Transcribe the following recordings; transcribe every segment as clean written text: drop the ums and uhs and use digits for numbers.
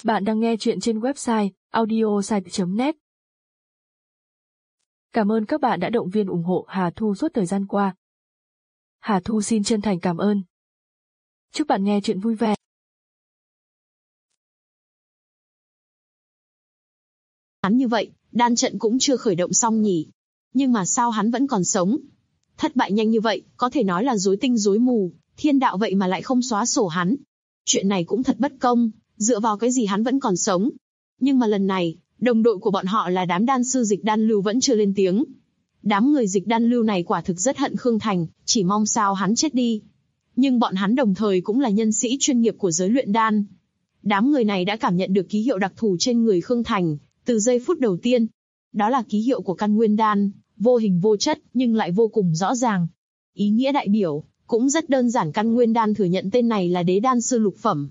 Bạn đang nghe chuyện trên website audiosite.net. Cảm ơn các bạn đã động viên ủng hộ Hà Thu suốt thời gian qua. Hà Thu xin chân thành cảm ơn. Chúc bạn nghe chuyện vui vẻ. Hắn như vậy, đan trận cũng chưa khởi động xong nhỉ. Nhưng mà sao hắn vẫn còn sống? Thất bại nhanh như vậy, có thể nói là rối tinh rối mù, thiên đạo vậy mà lại không xóa sổ hắn. Chuyện này cũng thật bất công, dựa vào cái gì hắn vẫn còn sống. Nhưng mà lần này, đồng đội của bọn họ là đám đan sư Dịch Đan Lưu vẫn chưa lên tiếng. Đám người Dịch Đan Lưu này quả thực rất hận Khương Thành, chỉ mong sao hắn chết đi. Nhưng bọn hắn đồng thời cũng là nhân sĩ chuyên nghiệp của giới luyện đan. Đám người này đã cảm nhận được ký hiệu đặc thù trên người Khương Thành, từ giây phút đầu tiên. Đó là ký hiệu của căn nguyên đan, vô hình vô chất nhưng lại vô cùng rõ ràng. Ý nghĩa đại biểu, cũng rất đơn giản, căn nguyên đan thừa nhận tên này là đế đan sư lục phẩm.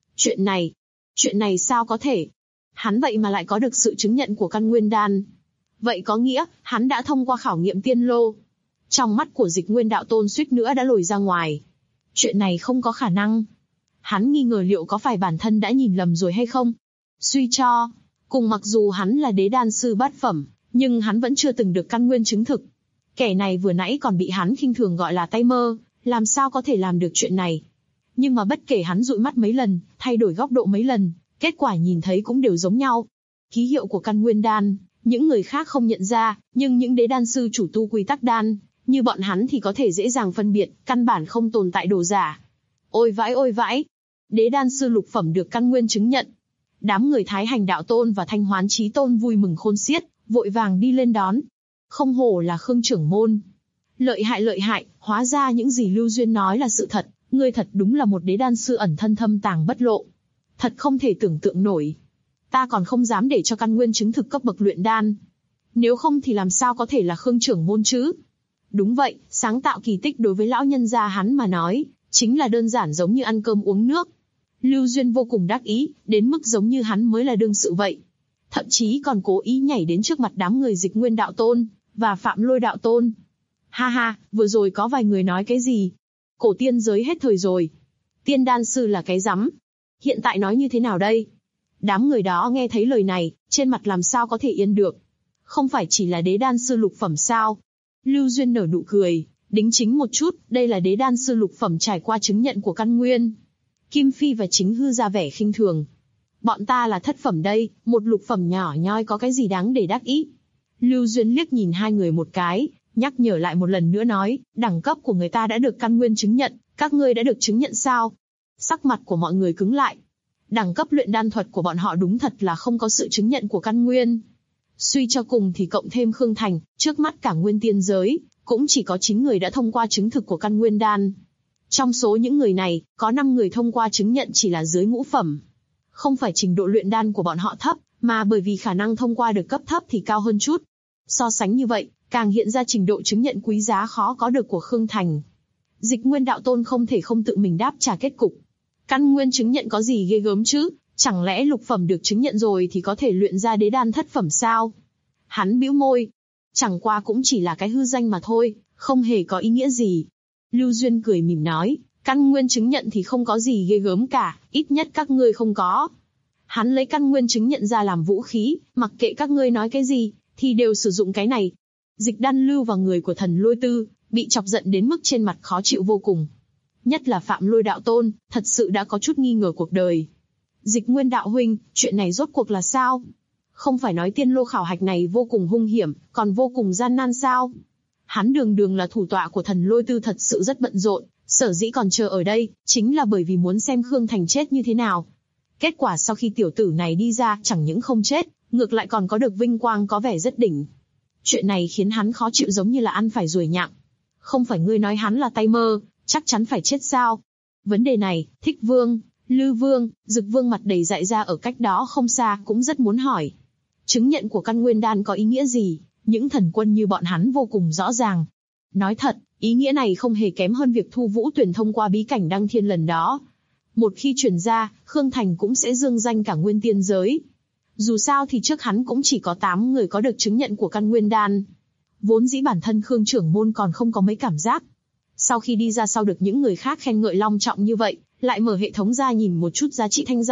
Chuyện này sao có thể? Hắn vậy mà lại có được sự chứng nhận của căn nguyên đan. Vậy có nghĩa, hắn đã thông qua khảo nghiệm tiên lô. Trong mắt của Dịch Nguyên Đạo Tôn suýt nữa đã lồi ra ngoài. Chuyện này không có khả năng. Hắn nghi ngờ liệu có phải bản thân đã nhìn lầm rồi hay không? Suy cho, cùng mặc dù hắn là đế đan sư bát phẩm, nhưng hắn vẫn chưa từng được căn nguyên chứng thực. Kẻ này vừa nãy còn bị hắn khinh thường gọi là tay mơ, làm sao có thể làm được chuyện này? Nhưng mà bất kể hắn dụi mắt mấy lần, thay đổi góc độ mấy lần, kết quả nhìn thấy cũng đều giống nhau. Ký hiệu của căn nguyên đan, những người khác không nhận ra, nhưng những đế đan sư chủ tu quy tắc đan, như bọn hắn thì có thể dễ dàng phân biệt, căn bản không tồn tại đồ giả. Ôi vãi! Đế đan sư lục phẩm được căn nguyên chứng nhận. Đám người Thái Hành Đạo Tôn và Thanh Hoán Chí Tôn vui mừng khôn xiết, vội vàng đi lên đón. Không hổ là Khương trưởng môn. Lợi hại, hóa ra những gì Lưu Duyên nói là sự thật, ngươi thật đúng là một đế đan sư ẩn thân thâm tàng bất lộ. Thật không thể tưởng tượng nổi. Ta còn không dám để cho căn nguyên chứng thực cấp bậc luyện đan. Nếu không thì làm sao có thể là Khương trưởng môn chứ? Đúng vậy, sáng tạo kỳ tích đối với lão nhân gia hắn mà nói, chính là đơn giản giống như ăn cơm uống nước. Lưu Duyên vô cùng đắc ý, đến mức giống như hắn mới là đương sự vậy. Thậm chí còn cố ý nhảy đến trước mặt đám người Dịch Nguyên Đạo Tôn và Phạm Lôi Đạo Tôn. Ha, vừa rồi có vài người nói cái gì? Cổ tiên giới hết thời rồi. Tiên đan sư là cái rắm. Hiện tại nói như thế nào đây? Đám người đó nghe thấy lời này, trên mặt làm sao có thể yên được. Không phải chỉ là đế đan sư lục phẩm sao? Lưu Duyên nở nụ cười, đính chính một chút, đây là đế đan sư lục phẩm trải qua chứng nhận của căn nguyên. Kim Phi và Chính Hư ra vẻ khinh thường. Bọn ta là thất phẩm đây, một lục phẩm nhỏ nhoi có cái gì đáng để đắc ý. Lưu Duyên liếc nhìn hai người một cái, nhắc nhở lại một lần nữa nói, đẳng cấp của người ta đã được căn nguyên chứng nhận, các ngươi đã được chứng nhận sao? Sắc mặt của mọi người cứng lại. Đẳng cấp luyện đan thuật của bọn họ đúng thật là không có sự chứng nhận của căn nguyên. Suy cho cùng thì cộng thêm Khương Thành, trước mắt cả nguyên tiên giới, cũng chỉ có 9 người đã thông qua chứng thực của căn nguyên đan. Trong số những người này, có 5 người thông qua chứng nhận chỉ là dưới ngũ phẩm. Không phải trình độ luyện đan của bọn họ thấp, mà bởi vì khả năng thông qua được cấp thấp thì cao hơn chút. So sánh như vậy, càng hiện ra trình độ chứng nhận quý giá khó có được của Khương Thành. Dịch Nguyên Đạo Tôn không thể không tự mình đáp trả kết cục. Căn nguyên chứng nhận có gì ghê gớm chứ, chẳng lẽ lục phẩm được chứng nhận rồi thì có thể luyện ra đế đan thất phẩm sao? Hắn bĩu môi. Chẳng qua cũng chỉ là cái hư danh mà thôi, không hề có ý nghĩa gì. Lưu Duyên cười mỉm nói, căn nguyên chứng nhận thì không có gì ghê gớm cả, ít nhất các ngươi không có. Hắn lấy căn nguyên chứng nhận ra làm vũ khí, mặc kệ các ngươi nói cái gì, thì đều sử dụng cái này. Dịch Đan Lưu và người của Thần Lôi Tư, bị chọc giận đến mức trên mặt khó chịu vô cùng. Nhất là Phạm Lôi Đạo Tôn, thật sự đã có chút nghi ngờ cuộc đời. Dịch Nguyên Đạo huynh, chuyện này rốt cuộc là sao? Không phải nói tiên lô khảo hạch này vô cùng hung hiểm, còn vô cùng gian nan sao? Hắn đường là thủ tọa của Thần Lôi Tư thật sự rất bận rộn, sở dĩ còn chờ ở đây, chính là bởi vì muốn xem Khương Thành chết như thế nào. Kết quả sau khi tiểu tử này đi ra, chẳng những không chết, ngược lại còn có được vinh quang có vẻ rất đỉnh. Chuyện này khiến hắn khó chịu giống như là ăn phải ruồi nhặng. Không phải ngươi nói hắn là tay mơ, chắc chắn phải chết sao? Vấn đề này, Thích Vương, Lư Vương, Dực Vương mặt đầy dại ra ở cách đó không xa cũng rất muốn hỏi. Chứng nhận của căn nguyên đan có ý nghĩa gì? Những thần quân như bọn hắn vô cùng rõ ràng. Nói thật, ý nghĩa này không hề kém hơn việc Thu Vũ Tuyển thông qua bí cảnh đăng thiên lần đó. Một khi truyền ra, Khương Thành cũng sẽ dương danh cả nguyên tiên giới. Dù sao thì trước hắn cũng chỉ có 8 người có được chứng nhận của căn nguyên đan. Vốn dĩ bản thân Khương trưởng môn còn không có mấy cảm giác. Sau khi đi ra sau được những người khác khen ngợi long trọng như vậy, lại mở hệ thống ra nhìn một chút giá trị thanh danh,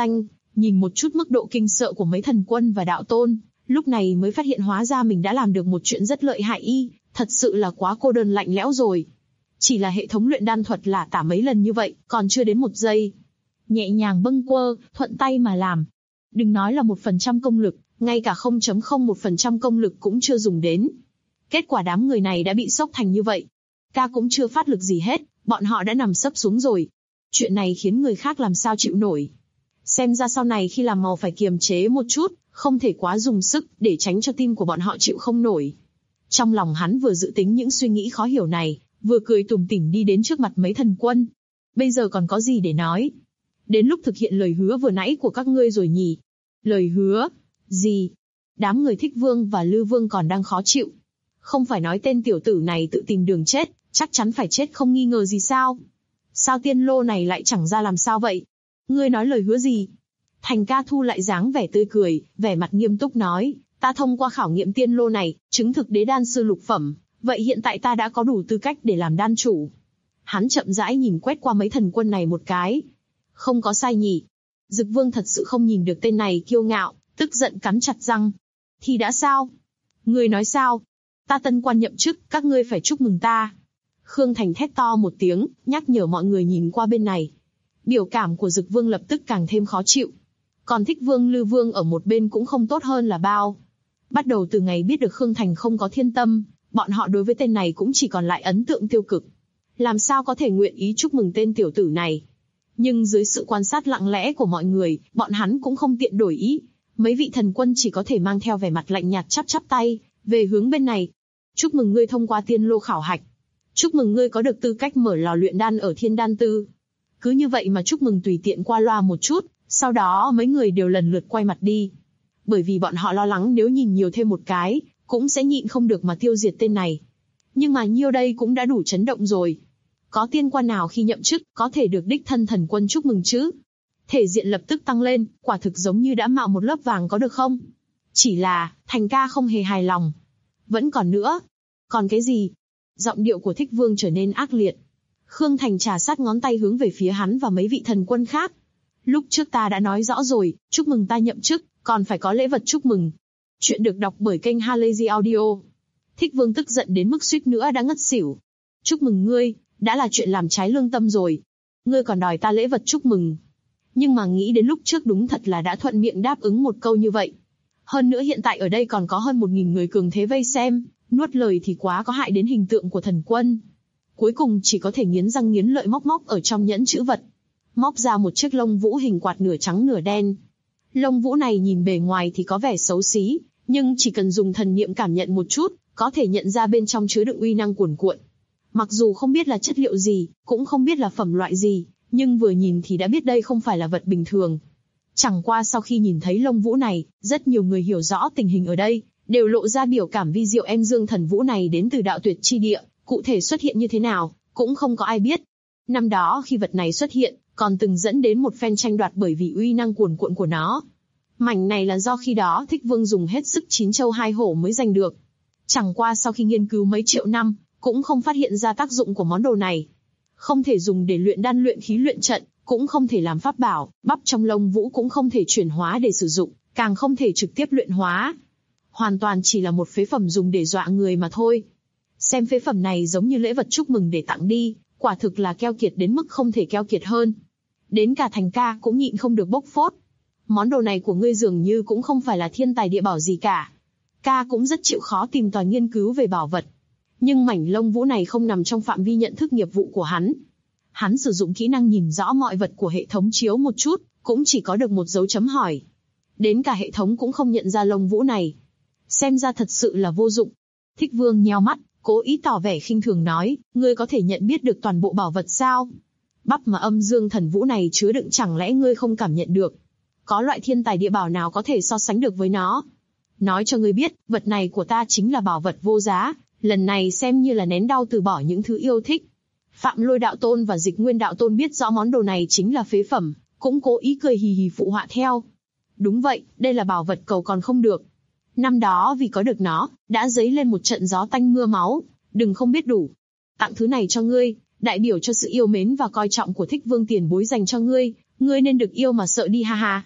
Nhìn một chút mức độ kinh sợ của mấy thần quân và đạo tôn, lúc này mới phát hiện hóa ra mình đã làm được một chuyện rất lợi hại thật sự là quá cô đơn lạnh lẽo rồi. Chỉ là hệ thống luyện đan thuật lả tả mấy lần như vậy, còn chưa đến 1 giây. Nhẹ nhàng bâng quơ, thuận tay mà làm. Đừng nói là 1% công lực, ngay cả 0.01% công lực cũng chưa dùng đến. Kết quả đám người này đã bị sốc thành như vậy. Ca cũng chưa phát lực gì hết, bọn họ đã nằm sấp xuống rồi. Chuyện này khiến người khác làm sao chịu nổi. Xem ra sau này khi làm màu phải kiềm chế một chút, không thể quá dùng sức, để tránh cho tim của bọn họ chịu không nổi. Trong lòng hắn vừa dự tính những suy nghĩ khó hiểu này, vừa cười tủm tỉm đi đến trước mặt mấy thần quân. Bây giờ còn có gì để nói? Đến lúc thực hiện lời hứa vừa nãy của các ngươi rồi nhỉ? Lời hứa? Gì? Đám người Thích Vương và Lư Vương còn đang khó chịu. Không phải nói tên tiểu tử này tự tìm đường chết, chắc chắn phải chết không nghi ngờ gì sao? Sao tiên lô này lại chẳng ra làm sao vậy? Ngươi nói lời hứa gì? Thành Ca thu lại dáng vẻ tươi cười, vẻ mặt nghiêm túc nói, ta thông qua khảo nghiệm tiên lô này, chứng thực đế đan sư lục phẩm, vậy hiện tại ta đã có đủ tư cách để làm đan chủ. Hắn chậm rãi nhìn quét qua mấy thần quân này một cái. Không có sai nhỉ? Dực Vương thật sự không nhìn được tên này kiêu ngạo, tức giận cắn chặt răng. Thì đã sao? Ngươi nói sao? Ta tân quan nhậm chức, các ngươi phải chúc mừng ta. Khương Thành thét to một tiếng, nhắc nhở mọi người nhìn qua bên này. Biểu cảm của Dực Vương lập tức càng thêm khó chịu. Còn Thích Vương Lư Vương ở một bên cũng không tốt hơn là bao. Bắt đầu từ ngày biết được Khương Thành không có thiên tâm, bọn họ đối với tên này cũng chỉ còn lại ấn tượng tiêu cực. Làm sao có thể nguyện ý chúc mừng tên tiểu tử này? Nhưng dưới sự quan sát lặng lẽ của mọi người, bọn hắn cũng không tiện đổi ý. Mấy vị thần quân chỉ có thể mang theo vẻ mặt lạnh nhạt chắp chắp tay, về hướng bên này. Chúc mừng ngươi thông qua tiên lô khảo hạch. Chúc mừng ngươi có được tư cách mở lò luyện đan ở Thiên Đan Tư. Cứ như vậy mà chúc mừng tùy tiện qua loa một chút, sau đó mấy người đều lần lượt quay mặt đi. Bởi vì bọn họ lo lắng nếu nhìn nhiều thêm một cái, cũng sẽ nhịn không được mà tiêu diệt tên này. Nhưng mà nhiêu đây cũng đã đủ chấn động rồi. Có tiên quan nào khi nhậm chức, có thể được đích thân thần quân chúc mừng chứ? Thể diện lập tức tăng lên, quả thực giống như đã mạo một lớp vàng có được không? Chỉ là, Thành Ca không hề hài lòng. Vẫn còn nữa. Còn cái gì? Giọng điệu của Thích Vương trở nên ác liệt. Khương Thành trà sát ngón tay hướng về phía hắn và mấy vị thần quân khác. Lúc trước ta đã nói rõ rồi, chúc mừng ta nhậm chức, còn phải có lễ vật chúc mừng. Chuyện được đọc bởi kênh Halazy Audio. Thích Vương tức giận đến mức suýt nữa đã ngất xỉu. Chúc mừng ngươi, đã là chuyện làm trái lương tâm rồi. Ngươi còn đòi ta lễ vật chúc mừng. Nhưng mà nghĩ đến lúc trước đúng thật là đã thuận miệng đáp ứng một câu như vậy. Hơn nữa hiện tại ở đây còn có hơn 1.000 người cường thế vây xem, nuốt lời thì quá có hại đến hình tượng của thần quân. Cuối cùng chỉ có thể nghiến răng nghiến lợi móc ở trong nhẫn chữ vật. Móc ra một chiếc lông vũ hình quạt nửa trắng nửa đen. Lông vũ này nhìn bề ngoài thì có vẻ xấu xí, nhưng chỉ cần dùng thần niệm cảm nhận một chút, có thể nhận ra bên trong chứa đựng uy năng cuồn cuộn. Mặc dù không biết là chất liệu gì, cũng không biết là phẩm loại gì, nhưng vừa nhìn thì đã biết đây không phải là vật bình thường. Chẳng qua sau khi nhìn thấy lông vũ này, rất nhiều người hiểu rõ tình hình ở đây, đều lộ ra biểu cảm vi diệu. Em dương thần vũ này đến từ đạo tuyệt chi địa, cụ thể xuất hiện như thế nào, cũng không có ai biết. Năm đó khi vật này xuất hiện, còn từng dẫn đến một phen tranh đoạt bởi vì uy năng cuồn cuộn của nó. Mảnh này là do khi đó Thích Vương dùng hết sức 9 châu 2 hổ mới giành được. Chẳng qua sau khi nghiên cứu mấy triệu năm, cũng không phát hiện ra tác dụng của món đồ này. Không thể dùng để luyện đan luyện khí luyện trận, cũng không thể làm pháp bảo, bắp trong lông vũ cũng không thể chuyển hóa để sử dụng, càng không thể trực tiếp luyện hóa. Hoàn toàn chỉ là một phế phẩm dùng để dọa người mà thôi. Xem phế phẩm này giống như lễ vật chúc mừng để tặng đi, quả thực là keo kiệt đến mức không thể keo kiệt hơn. Đến cả Thành Ca cũng nhịn không được bốc phốt. Món đồ này của ngươi dường như cũng không phải là thiên tài địa bảo gì cả. Ca cũng rất chịu khó tìm tòi nghiên cứu về bảo vật. Nhưng mảnh lông vũ này không nằm trong phạm vi nhận thức nghiệp vụ của hắn. Hắn sử dụng kỹ năng nhìn rõ mọi vật của hệ thống chiếu một chút, cũng chỉ có được một dấu chấm hỏi. Đến cả hệ thống cũng không nhận ra lông vũ này. Xem ra thật sự là vô dụng. Thích Vương nheo mắt, cố ý tỏ vẻ khinh thường nói, ngươi có thể nhận biết được toàn bộ bảo vật sao? Bắp mà âm dương thần vũ này chứa đựng chẳng lẽ ngươi không cảm nhận được? Có loại thiên tài địa bảo nào có thể so sánh được với nó? Nói cho ngươi biết, vật này của ta chính là bảo vật vô giá, lần này xem như là nén đau từ bỏ những thứ yêu thích. Phạm Lôi đạo tôn và Dịch Nguyên đạo tôn biết rõ món đồ này chính là phế phẩm, cũng cố ý cười hì hì phụ họa theo. Đúng vậy, đây là bảo vật cầu còn không được. Năm đó vì có được nó, đã dấy lên một trận gió tanh mưa máu, đừng không biết đủ. Tặng thứ này cho ngươi, đại biểu cho sự yêu mến và coi trọng của Thích Vương tiền bối dành cho ngươi, ngươi nên được yêu mà sợ đi ha ha.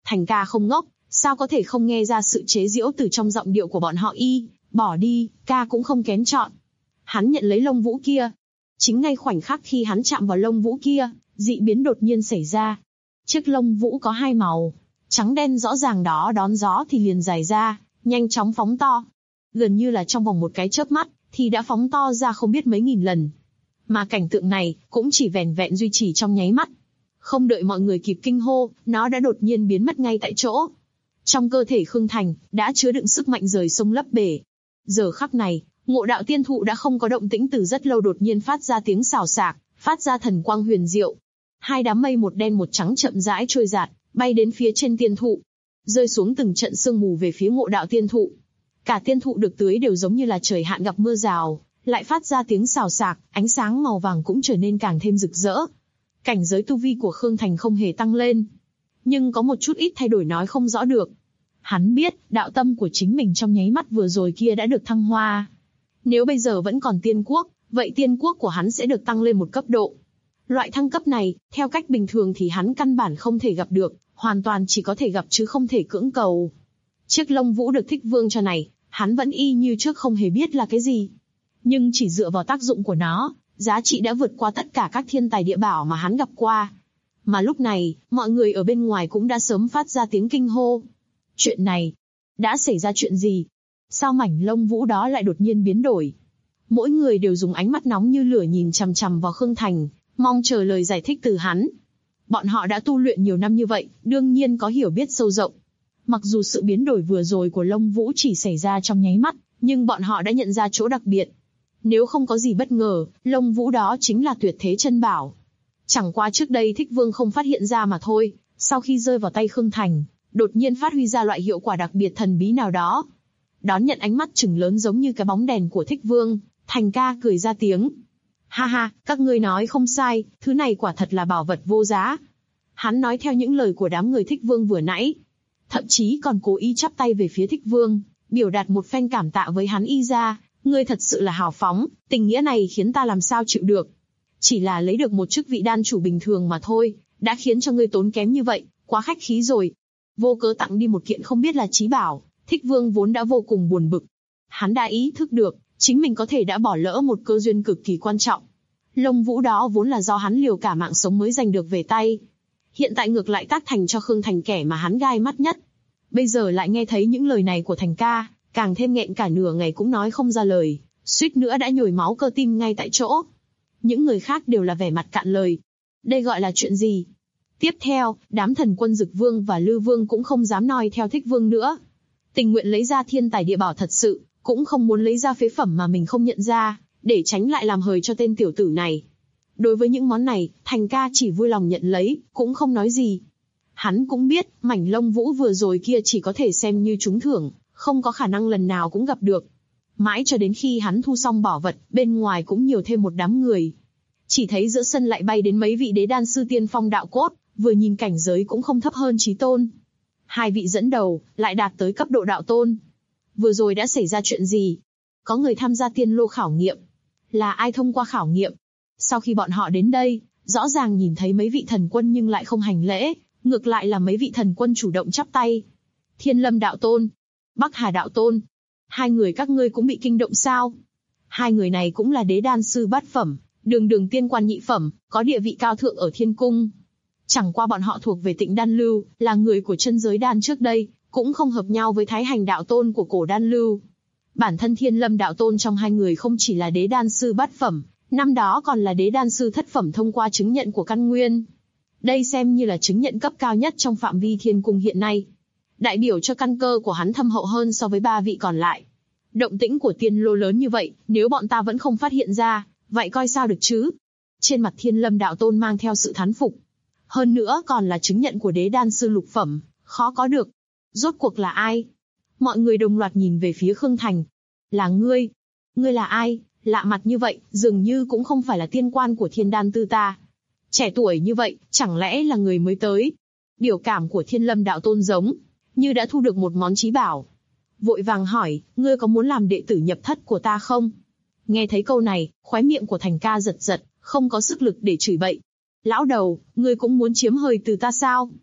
Thành ca không ngốc, sao có thể không nghe ra sự chế giễu từ trong giọng điệu của bọn họ bỏ đi, ca cũng không kén chọn. Hắn nhận lấy lông vũ kia. Chính ngay khoảnh khắc khi hắn chạm vào lông vũ kia, dị biến đột nhiên xảy ra. Chiếc lông vũ có hai màu, trắng đen rõ ràng đó đón gió thì liền dài ra, nhanh chóng phóng to. Gần như là trong vòng một cái chớp mắt, thì đã phóng to ra không biết mấy nghìn lần. Mà cảnh tượng này, cũng chỉ vẻn vẹn duy trì trong nháy mắt. Không đợi mọi người kịp kinh hô, nó đã đột nhiên biến mất ngay tại chỗ. Trong cơ thể Khương Thành, đã chứa đựng sức mạnh rời sông lấp bể. Giờ khắc này, Ngộ Đạo Tiên Thụ đã không có động tĩnh từ rất lâu đột nhiên phát ra tiếng xào xạc, phát ra thần quang huyền diệu. Hai đám mây một đen một trắng chậm rãi trôi dạt, bay đến phía trên tiên thụ, rơi xuống từng trận sương mù về phía Ngộ Đạo Tiên Thụ. Cả tiên thụ được tưới đều giống như là trời hạn gặp mưa rào, lại phát ra tiếng xào xạc, ánh sáng màu vàng cũng trở nên càng thêm rực rỡ. Cảnh giới tu vi của Khương Thành không hề tăng lên, nhưng có một chút ít thay đổi nói không rõ được. Hắn biết, đạo tâm của chính mình trong nháy mắt vừa rồi kia đã được thăng hoa. Nếu bây giờ vẫn còn tiên quốc, vậy tiên quốc của hắn sẽ được tăng lên một cấp độ. Loại thăng cấp này, theo cách bình thường thì hắn căn bản không thể gặp được, hoàn toàn chỉ có thể gặp chứ không thể cưỡng cầu. Chiếc lông vũ được Thích Vương cho này, hắn vẫn y như trước không hề biết là cái gì. Nhưng chỉ dựa vào tác dụng của nó, giá trị đã vượt qua tất cả các thiên tài địa bảo mà hắn gặp qua. Mà lúc này, mọi người ở bên ngoài cũng đã sớm phát ra tiếng kinh hô. Chuyện này, đã xảy ra chuyện gì? Sao mảnh lông vũ đó lại đột nhiên biến đổi? Mỗi người đều dùng ánh mắt nóng như lửa nhìn chằm chằm vào Khương Thành, mong chờ lời giải thích từ hắn. Bọn họ đã tu luyện nhiều năm như vậy, đương nhiên có hiểu biết sâu rộng. Mặc dù sự biến đổi vừa rồi của lông vũ chỉ xảy ra trong nháy mắt, nhưng bọn họ đã nhận ra chỗ đặc biệt. Nếu không có gì bất ngờ, lông vũ đó chính là tuyệt thế chân bảo. Chẳng qua trước đây Thích Vương không phát hiện ra mà thôi, sau khi rơi vào tay Khương Thành, đột nhiên phát huy ra loại hiệu quả đặc biệt thần bí nào đó. Đón nhận ánh mắt trừng lớn giống như cái bóng đèn của Thích Vương, Thành ca cười ra tiếng. Ha ha, các ngươi nói không sai, thứ này quả thật là bảo vật vô giá. Hắn nói theo những lời của đám người Thích Vương vừa nãy. Thậm chí còn cố ý chắp tay về phía Thích Vương, biểu đạt một phen cảm tạ với hắn y ra. Ngươi thật sự là hào phóng, tình nghĩa này khiến ta làm sao chịu được. Chỉ là lấy được một chức vị đan chủ bình thường mà thôi, đã khiến cho ngươi tốn kém như vậy, quá khách khí rồi. Vô cớ tặng đi một kiện không biết là chí bảo, Thích Vương vốn đã vô cùng buồn bực. Hắn đã ý thức được, chính mình có thể đã bỏ lỡ một cơ duyên cực kỳ quan trọng. Lông vũ đó vốn là do hắn liều cả mạng sống mới giành được về tay. Hiện tại ngược lại tác thành cho Khương Thành kẻ mà hắn gai mắt nhất. Bây giờ lại nghe thấy những lời này của Thành ca, càng thêm nghẹn cả nửa ngày cũng nói không ra lời, suýt nữa đã nhồi máu cơ tim ngay tại chỗ. Những người khác đều là vẻ mặt cạn lời. Đây gọi là chuyện gì? Tiếp theo, đám thần quân Dực Vương và Lư Vương cũng không dám noi theo Thích Vương nữa. Tình nguyện lấy ra thiên tài địa bảo thật sự, cũng không muốn lấy ra phế phẩm mà mình không nhận ra, để tránh lại làm hời cho tên tiểu tử này. Đối với những món này, Thành ca chỉ vui lòng nhận lấy, cũng không nói gì. Hắn cũng biết, mảnh lông vũ vừa rồi kia chỉ có thể xem như trúng thưởng, không có khả năng lần nào cũng gặp được. Mãi cho đến khi hắn thu xong bảo vật, bên ngoài cũng nhiều thêm một đám người. Chỉ thấy giữa sân lại bay đến mấy vị đế đan sư tiên phong đạo cốt, vừa nhìn cảnh giới cũng không thấp hơn chí tôn. Hai vị dẫn đầu, lại đạt tới cấp độ đạo tôn. Vừa rồi đã xảy ra chuyện gì? Có người tham gia tiên lô khảo nghiệm. Là ai thông qua khảo nghiệm? Sau khi bọn họ đến đây, rõ ràng nhìn thấy mấy vị thần quân nhưng lại không hành lễ, ngược lại là mấy vị thần quân chủ động chắp tay. Thiên Lâm đạo tôn, Bắc Hà đạo tôn, hai người các ngươi cũng bị kinh động sao? Hai người này cũng là đế đan sư bát phẩm, đường tiên quan nhị phẩm, có địa vị cao thượng ở thiên cung. Chẳng qua bọn họ thuộc về Tịnh Đan Lưu, là người của chân giới đan trước đây, cũng không hợp nhau với Thái Hành đạo tôn của cổ Đan Lưu. Bản thân Thiên Lâm đạo tôn trong hai người không chỉ là đế đan sư bát phẩm, năm đó còn là đế đan sư thất phẩm thông qua chứng nhận của căn nguyên. Đây xem như là chứng nhận cấp cao nhất trong phạm vi thiên cung hiện nay. Đại biểu cho căn cơ của hắn thâm hậu hơn so với ba vị còn lại. Động tĩnh của tiên lô lớn như vậy, nếu bọn ta vẫn không phát hiện ra, vậy coi sao được chứ? Trên mặt Thiên Lâm đạo tôn mang theo sự thán phục. Hơn nữa còn là chứng nhận của đế đan sư lục phẩm, khó có được. Rốt cuộc là ai? Mọi người đồng loạt nhìn về phía Khương Thành. Là ngươi? Ngươi là ai? Lạ mặt như vậy, dường như cũng không phải là tiên quan của Thiên Đan Tư ta. Trẻ tuổi như vậy, chẳng lẽ là người mới tới? Biểu cảm của Thiên Lâm đạo tôn giống như đã thu được một món chí bảo. Vội vàng hỏi, ngươi có muốn làm đệ tử nhập thất của ta không? Nghe thấy câu này, khóe miệng của Thành ca giật giật, không có sức lực để chửi bậy. Lão đầu, ngươi cũng muốn chiếm hời từ ta sao?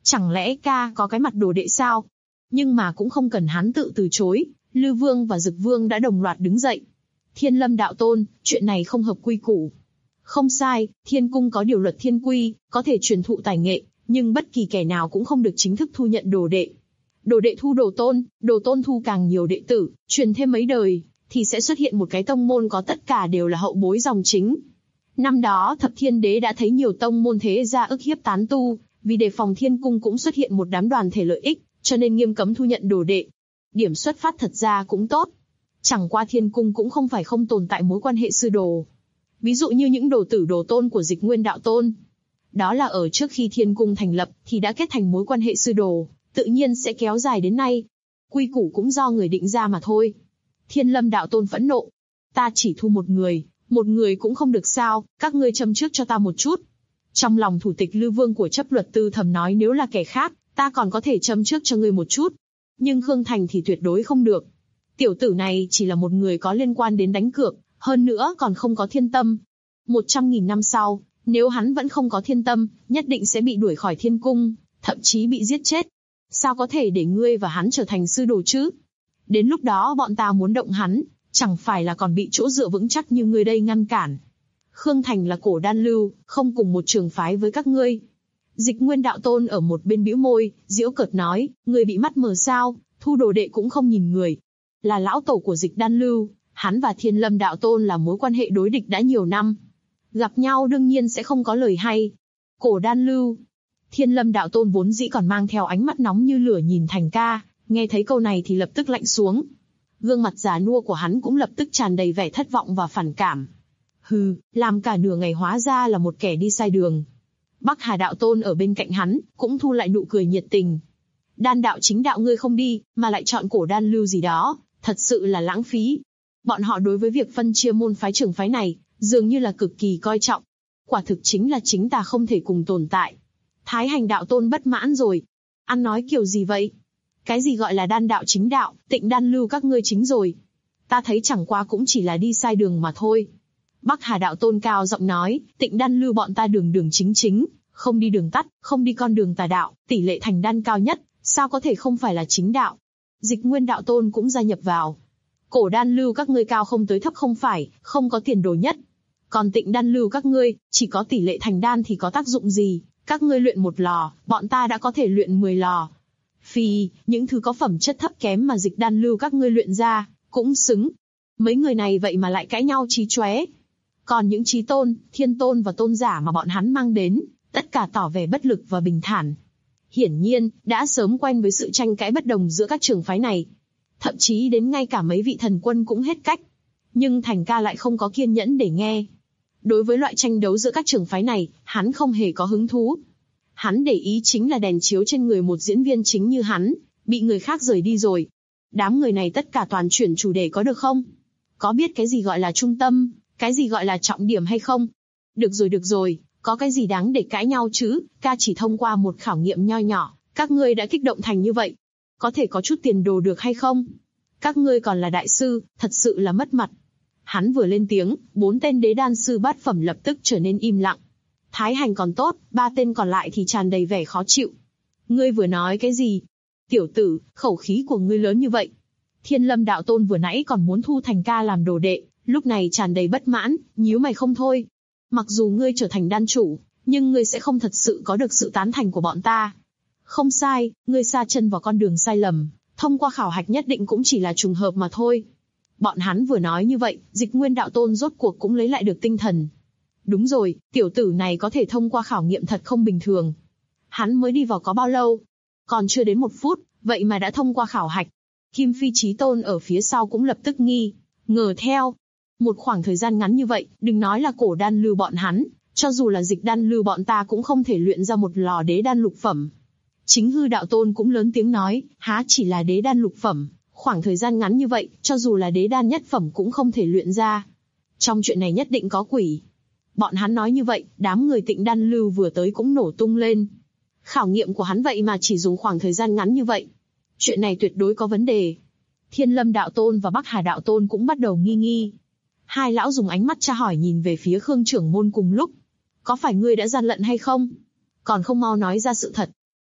Chẳng lẽ ca có cái mặt đồ đệ sao? Nhưng mà cũng không cần hắn tự từ chối, Lư Vương và Dực Vương đã đồng loạt đứng dậy. Thiên Lâm đạo tôn, chuyện này không hợp quy củ. Không sai, Thiên Cung có điều luật thiên quy, có thể truyền thụ tài nghệ, nhưng bất kỳ kẻ nào cũng không được chính thức thu nhận đồ đệ. Đồ đệ thu đồ tôn thu càng nhiều đệ tử, truyền thêm mấy đời, thì sẽ xuất hiện một cái tông môn có tất cả đều là hậu bối dòng chính. Năm đó Thập Thiên Đế đã thấy nhiều tông môn thế gia ức hiếp tán tu, vì đề phòng Thiên Cung cũng xuất hiện một đám đoàn thể lợi ích, cho nên nghiêm cấm thu nhận đồ đệ. Điểm xuất phát thật ra cũng tốt. Chẳng qua Thiên Cung cũng không phải không tồn tại mối quan hệ sư đồ. Ví dụ như những đồ tử đồ tôn của Dịch Nguyên đạo tôn. Đó là ở trước khi Thiên Cung thành lập thì đã kết thành mối quan hệ sư đồ, tự nhiên sẽ kéo dài đến nay. Quy củ cũng do người định ra mà thôi. Thiên Lâm đạo tôn phẫn nộ. Ta chỉ thu một người cũng không được sao, các ngươi châm trước cho ta một chút. Trong lòng thủ tịch Lư Vương của chấp luật tư thầm nói, nếu là kẻ khác, ta còn có thể châm trước cho ngươi một chút. Nhưng Khương Thành thì tuyệt đối không được. Tiểu tử này chỉ là một người có liên quan đến đánh cược, hơn nữa còn không có thiên tâm. 100.000 năm sau, nếu hắn vẫn không có thiên tâm, nhất định sẽ bị đuổi khỏi Thiên Cung, thậm chí bị giết chết. Sao có thể để ngươi và hắn trở thành sư đồ chứ? Đến lúc đó bọn ta muốn động hắn, chẳng phải là còn bị chỗ dựa vững chắc như ngươi đây ngăn cản. Khương Thành là cổ đan lưu, không cùng một trường phái với các ngươi. Dịch Nguyên đạo tôn ở một bên bĩu môi, giễu cợt nói, ngươi bị mắt mờ sao, thu đồ đệ cũng không nhìn người. Là lão tổ của Dịch Đan Lưu, hắn và Thiên Lâm đạo tôn là mối quan hệ đối địch đã nhiều năm. Gặp nhau đương nhiên sẽ không có lời hay. Cổ Đan Lưu. Thiên Lâm đạo tôn vốn dĩ còn mang theo ánh mắt nóng như lửa nhìn Thành ca, nghe thấy câu này thì lập tức lạnh xuống. Gương mặt già nua của hắn cũng lập tức tràn đầy vẻ thất vọng và phản cảm. Hừ, làm cả nửa ngày hóa ra là một kẻ đi sai đường. Bắc Hà đạo tôn ở bên cạnh hắn, cũng thu lại nụ cười nhiệt tình. Đan đạo chính đạo ngươi không đi, mà lại chọn cổ đan lưu gì đó, thật sự là lãng phí. Bọn họ đối với việc phân chia môn phái trường phái này, dường như là cực kỳ coi trọng. Quả thực chính là chính ta không thể cùng tồn tại. Thái Hành đạo tôn bất mãn rồi. Ăn nói kiểu gì vậy? Cái gì gọi là đan đạo chính đạo, Tịnh Đan Lưu các ngươi chính rồi. Ta thấy chẳng qua cũng chỉ là đi sai đường mà thôi. Bắc Hà đạo tôn cao giọng nói, Tịnh Đan Lưu bọn ta đường đường chính chính, không đi đường tắt, không đi con đường tà đạo, tỷ lệ thành đan cao nhất, sao có thể không phải là chính đạo? Dịch Nguyên đạo tôn cũng gia nhập vào. Cổ Đan Lưu các ngươi cao không tới thấp không phải, không có tiền đồ nhất. Còn Tịnh Đan Lưu các ngươi, chỉ có tỷ lệ thành đan thì có tác dụng gì? Các ngươi luyện một lò, bọn ta đã có thể luyện 10 lò. Phi, những thứ có phẩm chất thấp kém mà Dịch Đan Lưu các ngươi luyện ra, cũng xứng. Mấy người này vậy mà lại cãi nhau chí chóe. Còn những chí tôn, thiên tôn và tôn giả mà bọn hắn mang đến, tất cả tỏ vẻ bất lực và bình thản. Hiển nhiên, đã sớm quen với sự tranh cãi bất đồng giữa các trường phái này. Thậm chí đến ngay cả mấy vị thần quân cũng hết cách. Nhưng Thành ca lại không có kiên nhẫn để nghe. Đối với loại tranh đấu giữa các trường phái này, hắn không hề có hứng thú. Hắn để ý chính là đèn chiếu trên người một diễn viên chính như hắn, bị người khác rời đi rồi. Đám người này tất cả toàn chuyển chủ đề có được không? Có biết cái gì gọi là trung tâm, cái gì gọi là trọng điểm hay không? Được rồi, có cái gì đáng để cãi nhau chứ, ca chỉ thông qua một khảo nghiệm nho nhỏ, các ngươi đã kích động thành như vậy. Có thể có chút tiền đồ được hay không? Các ngươi còn là đại sư, thật sự là mất mặt. Hắn vừa lên tiếng, 4 tên đế đan sư bát phẩm lập tức trở nên im lặng. Thái Hành còn tốt, 3 tên còn lại thì tràn đầy vẻ khó chịu. Ngươi vừa nói cái gì? Tiểu tử, khẩu khí của ngươi lớn như vậy. Thiên Lâm đạo tôn vừa nãy còn muốn thu Thành ca làm đồ đệ, lúc này tràn đầy bất mãn, nhíu mày không thôi. Mặc dù ngươi trở thành đan chủ, nhưng ngươi sẽ không thật sự có được sự tán thành của bọn ta. Không sai, ngươi sa chân vào con đường sai lầm, thông qua khảo hạch nhất định cũng chỉ là trùng hợp mà thôi. Bọn hắn vừa nói như vậy, Dịch Nguyên đạo tôn rốt cuộc cũng lấy lại được tinh thần. Đúng rồi, tiểu tử này có thể thông qua khảo nghiệm thật không bình thường. Hắn mới đi vào có bao lâu? Còn chưa đến 1 phút, vậy mà đã thông qua khảo hạch. Kim Phi Chí Tôn ở phía sau cũng lập tức ngờ theo. Một khoảng thời gian ngắn như vậy, đừng nói là cổ đan lưu bọn hắn, cho dù là Dịch Đan Lưu bọn ta cũng không thể luyện ra một lò đế đan lục phẩm. Chính Hư đạo tôn cũng lớn tiếng nói, há chỉ là đế đan lục phẩm, khoảng thời gian ngắn như vậy, cho dù là đế đan nhất phẩm cũng không thể luyện ra. Trong chuyện này nhất định có quỷ. Bọn hắn nói như vậy, đám người Tịnh Đan Lưu vừa tới cũng nổ tung lên. Khảo nghiệm của hắn vậy mà chỉ dùng khoảng thời gian ngắn như vậy. Chuyện này tuyệt đối có vấn đề. Thiên Lâm đạo tôn và Bắc Hà đạo tôn cũng bắt đầu nghi. Hai lão dùng ánh mắt tra hỏi nhìn về phía Khương trưởng môn cùng lúc. Có phải ngươi đã gian lận hay không? Còn không mau nói ra sự thật.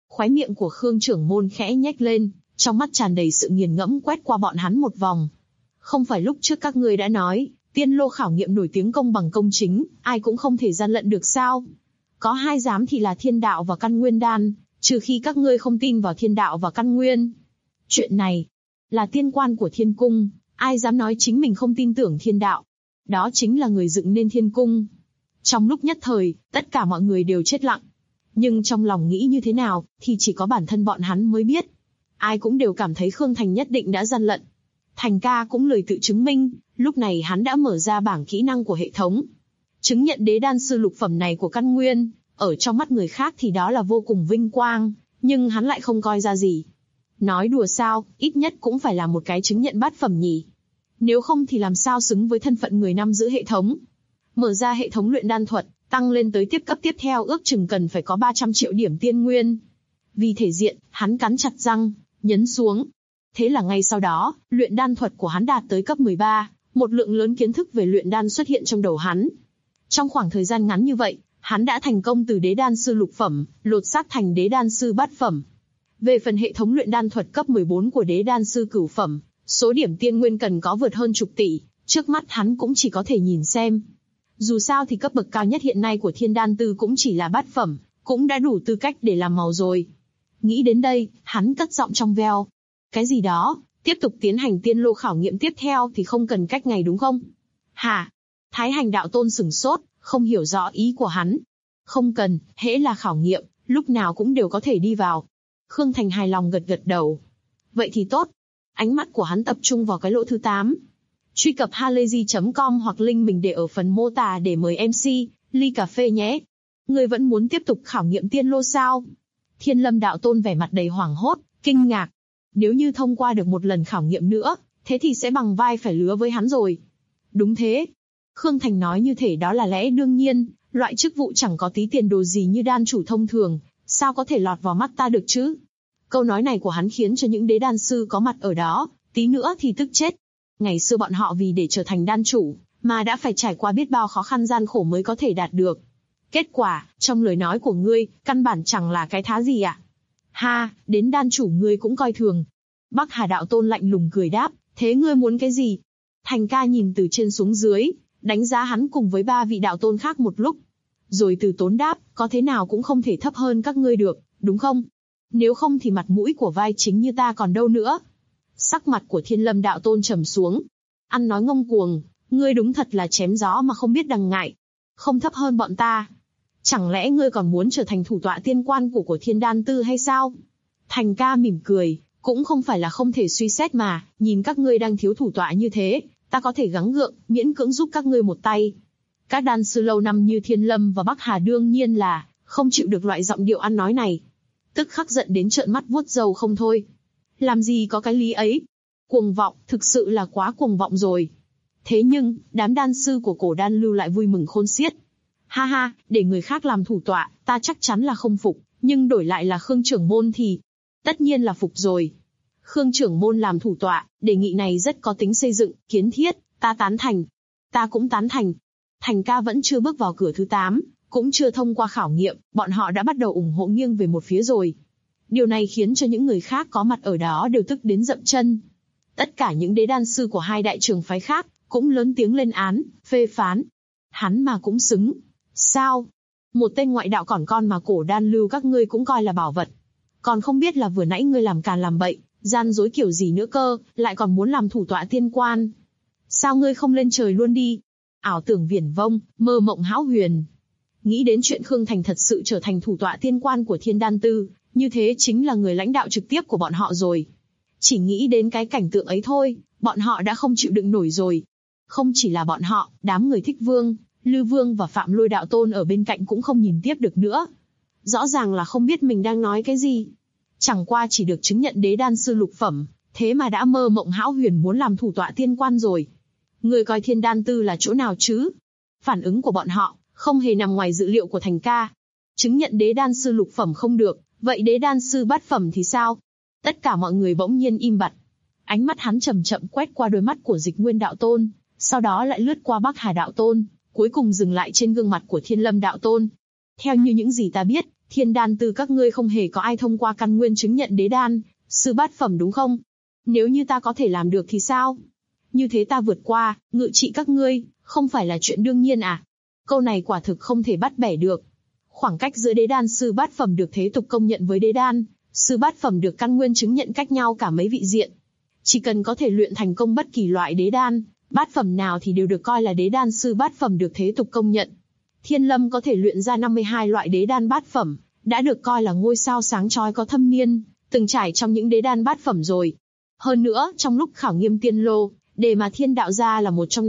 Khóe miệng của Khương trưởng môn khẽ nhếch lên, trong mắt tràn đầy sự nghiền ngẫm quét qua bọn hắn một vòng. Không phải lúc trước các ngươi đã nói, tiên lô khảo nghiệm nổi tiếng công bằng công chính, ai cũng không thể gian lận được sao? Có hai giám thì là thiên đạo và căn nguyên đan, trừ khi các ngươi không tin vào thiên đạo và căn nguyên. Chuyện này là tiên quan của thiên cung, ai dám nói chính mình không tin tưởng thiên đạo? Đó chính là người dựng nên thiên cung. Trong lúc nhất thời, tất cả mọi người đều chết lặng. Nhưng trong lòng nghĩ như thế nào, thì chỉ có bản thân bọn hắn mới biết. Ai cũng đều cảm thấy Khương Thành nhất định đã gian lận. Thành ca cũng lời tự chứng minh, lúc này hắn đã mở ra bảng kỹ năng của hệ thống. Chứng nhận đế đan sư lục phẩm này của căn nguyên, ở trong mắt người khác thì đó là vô cùng vinh quang, nhưng hắn lại không coi ra gì. Nói đùa sao, ít nhất cũng phải là một cái chứng nhận bát phẩm nhỉ. Nếu không thì làm sao xứng với thân phận người nắm giữ hệ thống. Mở ra hệ thống luyện đan thuật, tăng lên tới tiếp cấp tiếp theo ước chừng cần phải có 300 triệu điểm tiên nguyên. Vì thể diện, hắn cắn chặt răng, nhấn xuống. Thế là ngay sau đó, luyện đan thuật của hắn đạt tới cấp 13, một lượng lớn kiến thức về luyện đan xuất hiện trong đầu hắn. Trong khoảng thời gian ngắn như vậy, hắn đã thành công từ đế đan sư lục phẩm, lột xác thành đế đan sư bát phẩm. Về phần hệ thống luyện đan thuật cấp 14 của đế đan sư cửu phẩm, số điểm tiên nguyên cần có vượt hơn chục tỷ, trước mắt hắn cũng chỉ có thể nhìn xem. Dù sao thì cấp bậc cao nhất hiện nay của thiên đan tư cũng chỉ là bát phẩm, cũng đã đủ tư cách để làm màu rồi. Nghĩ đến đây, hắn cất giọng trong veo. Cái gì đó, tiếp tục tiến hành tiên lô khảo nghiệm tiếp theo thì không cần cách ngày đúng không? Hả? Thái Hành đạo tôn sửng sốt, không hiểu rõ ý của hắn. Không cần, hễ là khảo nghiệm, lúc nào cũng đều có thể đi vào. Khương Thành hài lòng gật gật đầu. Vậy thì tốt. Ánh mắt của hắn tập trung vào cái lỗ thứ 8. Truy cập halayzi.com hoặc link mình để ở phần mô tả để mời MC, ly cà phê nhé. Ngươi vẫn muốn tiếp tục khảo nghiệm tiên lô sao? Thiên Lâm đạo tôn vẻ mặt đầy hoảng hốt, kinh ngạc. Nếu như thông qua được một lần khảo nghiệm nữa, thế thì sẽ bằng vai phải lứa với hắn rồi. Đúng thế. Khương Thành nói như thể đó là lẽ đương nhiên, loại chức vụ chẳng có tí tiền đồ gì như đan chủ thông thường, sao có thể lọt vào mắt ta được chứ? Câu nói này của hắn khiến cho những đế đan sư có mặt ở đó, tí nữa thì tức chết. Ngày xưa bọn họ vì để trở thành đan chủ, mà đã phải trải qua biết bao khó khăn gian khổ mới có thể đạt được. Kết quả, trong lời nói của ngươi, căn bản chẳng là cái thá gì ạ. Ha, đến đan chủ ngươi cũng coi thường. Bắc Hà đạo tôn lạnh lùng cười đáp, thế ngươi muốn cái gì? Thành ca nhìn từ trên xuống dưới, đánh giá hắn cùng với 3 vị đạo tôn khác một lúc. Rồi từ tốn đáp, có thế nào cũng không thể thấp hơn các ngươi được, đúng không? Nếu không thì mặt mũi của vai chính như ta còn đâu nữa. Sắc mặt của Thiên Lâm đạo tôn trầm xuống. Ăn nói ngông cuồng, ngươi đúng thật là chém gió mà không biết đằng ngại. Không thấp hơn bọn ta. Chẳng lẽ ngươi còn muốn trở thành thủ tọa tiên quan của Thiên Đan Tư hay sao? Thành ca mỉm cười, cũng không phải là không thể suy xét mà, nhìn các ngươi đang thiếu thủ tọa như thế, ta có thể gắng gượng, miễn cưỡng giúp các ngươi một tay. Các đan sư lâu năm như Thiên Lâm và Bắc Hà đương nhiên là không chịu được loại giọng điệu ăn nói này. Tức khắc giận đến trợn mắt vuốt râu không thôi. Làm gì có cái lý ấy? Cuồng vọng, thực sự là quá cuồng vọng rồi. Thế nhưng, đám đan sư của cổ đan lưu lại vui mừng khôn xiết. Ha ha, để người khác làm thủ tọa, ta chắc chắn là không phục, nhưng đổi lại là Khương trưởng môn thì tất nhiên là phục rồi. Khương trưởng môn làm thủ tọa, đề nghị này rất có tính xây dựng, kiến thiết, ta tán thành. Ta cũng tán thành. Thành ca vẫn chưa bước vào cửa thứ 8, cũng chưa thông qua khảo nghiệm, bọn họ đã bắt đầu ủng hộ nghiêng về một phía rồi. Điều này khiến cho những người khác có mặt ở đó đều tức đến dậm chân. Tất cả những đế đan sư của hai đại trường phái khác, cũng lớn tiếng lên án, phê phán. Hắn mà cũng xứng. Sao? Một tên ngoại đạo còn con mà cổ đan lưu các ngươi cũng coi là bảo vật. Còn không biết là vừa nãy ngươi làm càn làm bậy, gian dối kiểu gì nữa cơ, lại còn muốn làm thủ tọa tiên quan. Sao ngươi không lên trời luôn đi? Ảo tưởng viển vông, mơ mộng hão huyền. Nghĩ đến chuyện Khương Thành thật sự trở thành thủ tọa tiên quan của Thiên Đan Tư, như thế chính là người lãnh đạo trực tiếp của bọn họ rồi. Chỉ nghĩ đến cái cảnh tượng ấy thôi, bọn họ đã không chịu đựng nổi rồi. Không chỉ là bọn họ, đám người Thích Vương, Lư Vương và Phạm Lôi đạo tôn ở bên cạnh cũng không nhìn tiếp được nữa. Rõ ràng là không biết mình đang nói cái gì. Chẳng qua chỉ được chứng nhận đế đan sư lục phẩm, thế mà đã mơ mộng hão huyền muốn làm thủ tọa tiên quan rồi. Người coi Thiên Đan Tư là chỗ nào chứ? Phản ứng của bọn họ không hề nằm ngoài dự liệu của Thành ca. Chứng nhận đế đan sư lục phẩm không được, vậy đế đan sư bát phẩm thì sao? Tất cả mọi người bỗng nhiên im bặt. Ánh mắt hắn chậm chậm quét qua đôi mắt của Dịch Nguyên đạo tôn, sau đó lại lướt qua Bắc Hà đạo tôn, cuối cùng dừng lại trên gương mặt của Thiên Lâm đạo tôn. Theo như những gì ta biết, thiên đan tư các ngươi không hề có ai thông qua căn nguyên chứng nhận đế đan, sư bát phẩm đúng không? Nếu như ta có thể làm được thì sao? Như thế ta vượt qua, ngự trị các ngươi, không phải là chuyện đương nhiên à? Câu này quả thực không thể bắt bẻ được. Khoảng cách giữa đế đan sư bát phẩm được thế tục công nhận với đế đan sư bát phẩm được căn nguyên chứng nhận cách nhau cả mấy vị diện. Chỉ cần có thể luyện thành công bất kỳ loại đế đan bát phẩm nào thì đều được coi là đế đan sư bát phẩm được thế tục công nhận. Thiên Lâm có thể luyện ra 52 loại đế đan bát phẩm, đã được coi là ngôi sao sáng chói có thâm niên, từng trải trong những đế đan bát phẩm rồi. Hơn nữa, trong lúc khảo nghiệm tiên lô, đề mà thiên đạo ra là một trong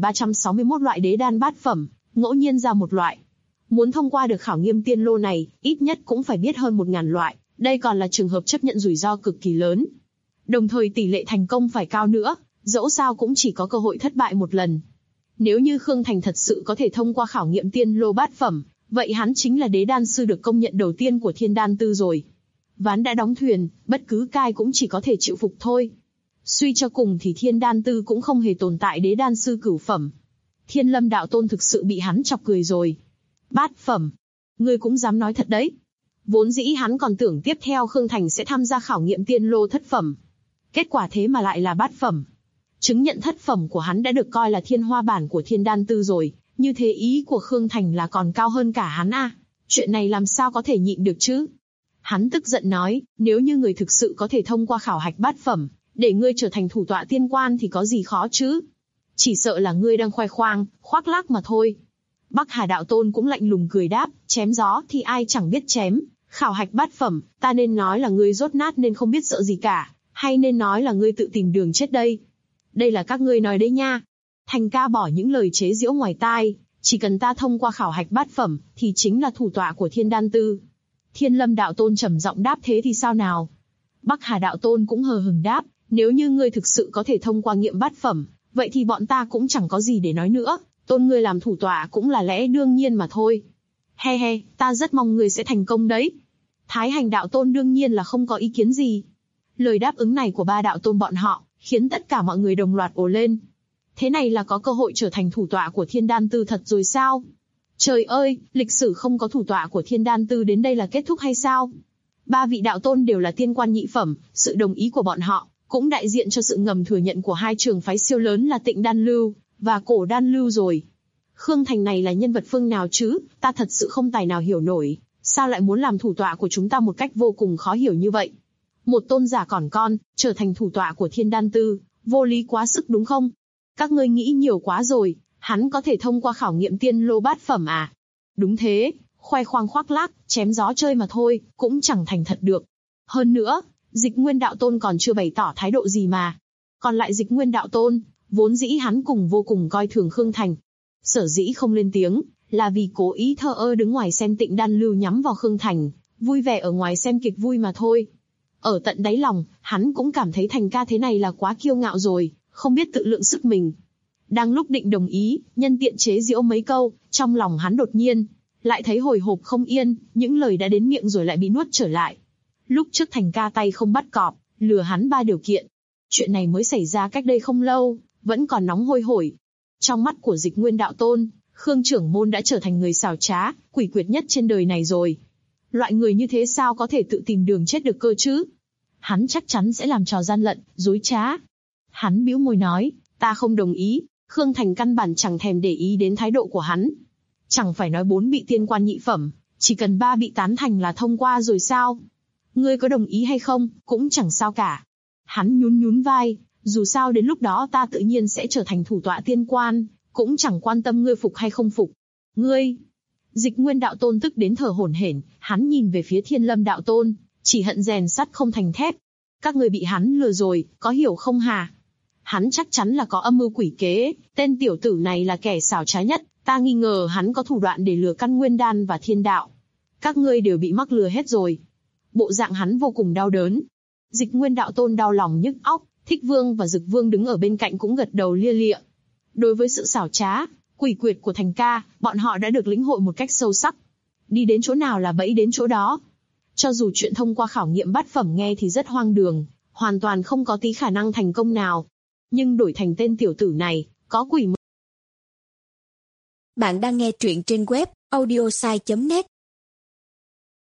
5.361 loại đế đan bát phẩm, ngẫu nhiên ra một loại. Muốn thông qua được khảo nghiệm tiên lô này, ít nhất cũng phải biết hơn 1.000 loại, đây còn là trường hợp chấp nhận rủi ro cực kỳ lớn. Đồng thời tỷ lệ thành công phải cao nữa, dẫu sao cũng chỉ có cơ hội thất bại một lần. Nếu như Khương Thành thật sự có thể thông qua khảo nghiệm tiên lô bát phẩm, vậy hắn chính là đế đan sư được công nhận đầu tiên của thiên đan tư rồi. Ván đã đóng thuyền, bất cứ cai cũng chỉ có thể chịu phục thôi. Suy cho cùng thì thiên đan tư cũng không hề tồn tại đế đan sư cửu phẩm. Thiên Lâm đạo tôn thực sự bị hắn chọc cười rồi. Bát phẩm. Ngươi cũng dám nói thật đấy. Vốn dĩ hắn còn tưởng tiếp theo Khương Thành sẽ tham gia khảo nghiệm tiên lô thất phẩm. Kết quả thế mà lại là bát phẩm. Chứng nhận thất phẩm của hắn đã được coi là thiên hoa bản của thiên đan tư rồi, như thế ý của Khương Thành là còn cao hơn cả hắn à. Chuyện này làm sao có thể nhịn được chứ? Hắn tức giận nói, nếu như người thực sự có thể thông qua khảo hạch bát phẩm, để ngươi trở thành thủ tọa tiên quan thì có gì khó chứ? Chỉ sợ là ngươi đang khoe khoang, khoác lác mà thôi. Bắc Hà đạo tôn cũng lạnh lùng cười đáp, chém gió thì ai chẳng biết chém, khảo hạch bát phẩm, ta nên nói là ngươi dốt nát nên không biết sợ gì cả, hay nên nói là ngươi tự tìm đường chết đây? Đây là các ngươi nói đấy nha. Thành ca bỏ những lời chế giễu ngoài tai, chỉ cần ta thông qua khảo hạch bát phẩm, thì chính là thủ tọa của thiên đan tư. Thiên Lâm đạo tôn trầm giọng đáp, thế thì sao nào? Bắc Hà đạo tôn cũng hờ hững đáp, nếu như ngươi thực sự có thể thông qua nghiệm bát phẩm, vậy thì bọn ta cũng chẳng có gì để nói nữa, tôn ngươi làm thủ tọa cũng là lẽ đương nhiên mà thôi. He he, ta rất mong ngươi sẽ thành công đấy. Thái Hành đạo tôn đương nhiên là không có ý kiến gì. Lời đáp ứng này của ba đạo tôn bọn họ, khiến tất cả mọi người đồng loạt ồ lên. Thế này là có cơ hội trở thành thủ tọa của thiên đan tư thật rồi sao? Trời ơi, lịch sử không có thủ tọa của thiên đan tư đến đây là kết thúc hay sao? Ba vị đạo tôn đều là tiên quan nhị phẩm, sự đồng ý của bọn họ cũng đại diện cho sự ngầm thừa nhận của hai trường phái siêu lớn là Tịnh Đan Lưu và Cổ Đan Lưu rồi. Khương Thành này là nhân vật phương nào chứ? Ta thật sự không tài nào hiểu nổi, sao lại muốn làm thủ tọa của chúng ta một cách vô cùng khó hiểu như vậy? Một tôn giả còn con, trở thành thủ tọa của thiên đan tư, vô lý quá sức đúng không? Các ngươi nghĩ nhiều quá rồi, hắn có thể thông qua khảo nghiệm tiên lô bát phẩm à? Đúng thế, khoe khoang khoác lác, chém gió chơi mà thôi, cũng chẳng thành thật được. Hơn nữa, Dịch Nguyên đạo tôn còn chưa bày tỏ thái độ gì mà. Còn lại Dịch Nguyên đạo tôn, vốn dĩ hắn vô cùng coi thường Khương Thành. Sở dĩ không lên tiếng, là vì cố ý thờ ơ đứng ngoài xem Tịnh Đan Lưu nhắm vào Khương Thành, vui vẻ ở ngoài xem kịch vui mà thôi. Ở tận đáy lòng, hắn cũng cảm thấy Thành ca thế này là quá kiêu ngạo rồi, không biết tự lượng sức mình. Đang lúc định đồng ý, nhân tiện chế giễu mấy câu, trong lòng hắn đột nhiên lại thấy hồi hộp không yên, những lời đã đến miệng rồi lại bị nuốt trở lại. Lúc trước Thành ca tay không bắt cọp, lừa hắn 3 điều kiện. Chuyện này mới xảy ra cách đây không lâu, vẫn còn nóng hôi hổi. Trong mắt của Dịch Nguyên đạo tôn, Khương trưởng môn đã trở thành người xảo trá, quỷ quyệt nhất trên đời này rồi. Loại người như thế sao có thể tự tìm đường chết được cơ chứ? Hắn chắc chắn sẽ làm trò gian lận, dối trá. Hắn bĩu môi nói, ta không đồng ý. Khương Thành căn bản chẳng thèm để ý đến thái độ của hắn. Chẳng phải nói 4 bị tiên quan nhị phẩm, chỉ cần 3 bị tán thành là thông qua rồi sao? Ngươi có đồng ý hay không, cũng chẳng sao cả. Hắn nhún vai, dù sao đến lúc đó ta tự nhiên sẽ trở thành thủ tọa tiên quan, cũng chẳng quan tâm ngươi phục hay không phục. Ngươi! Dịch Nguyên đạo tôn tức đến thở hổn hển, hắn nhìn về phía Thiên Lâm đạo tôn, chỉ hận rèn sắt không thành thép. Các ngươi bị hắn lừa rồi, có hiểu không hả? Hắn chắc chắn là có âm mưu quỷ kế, tên tiểu tử này là kẻ xảo trá nhất, ta nghi ngờ hắn có thủ đoạn để lừa căn nguyên đan và thiên đạo. Các ngươi đều bị mắc lừa hết rồi. Bộ dạng hắn vô cùng đau đớn. Dịch Nguyên đạo tôn đau lòng nhức óc, Thích Vương và Dực Vương đứng ở bên cạnh cũng gật đầu lia lịa. Đối với sự xảo trá, quỷ quyệt của Thành ca, bọn họ đã được lĩnh hội một cách sâu sắc. Đi đến chỗ nào là bẫy đến chỗ đó. Cho dù chuyện thông qua khảo nghiệm bát phẩm nghe thì rất hoang đường, hoàn toàn không có tí khả năng thành công nào. Nhưng đổi thành tên tiểu tử này, có quỷ. Bạn đang nghe truyện trên web audiosai.net.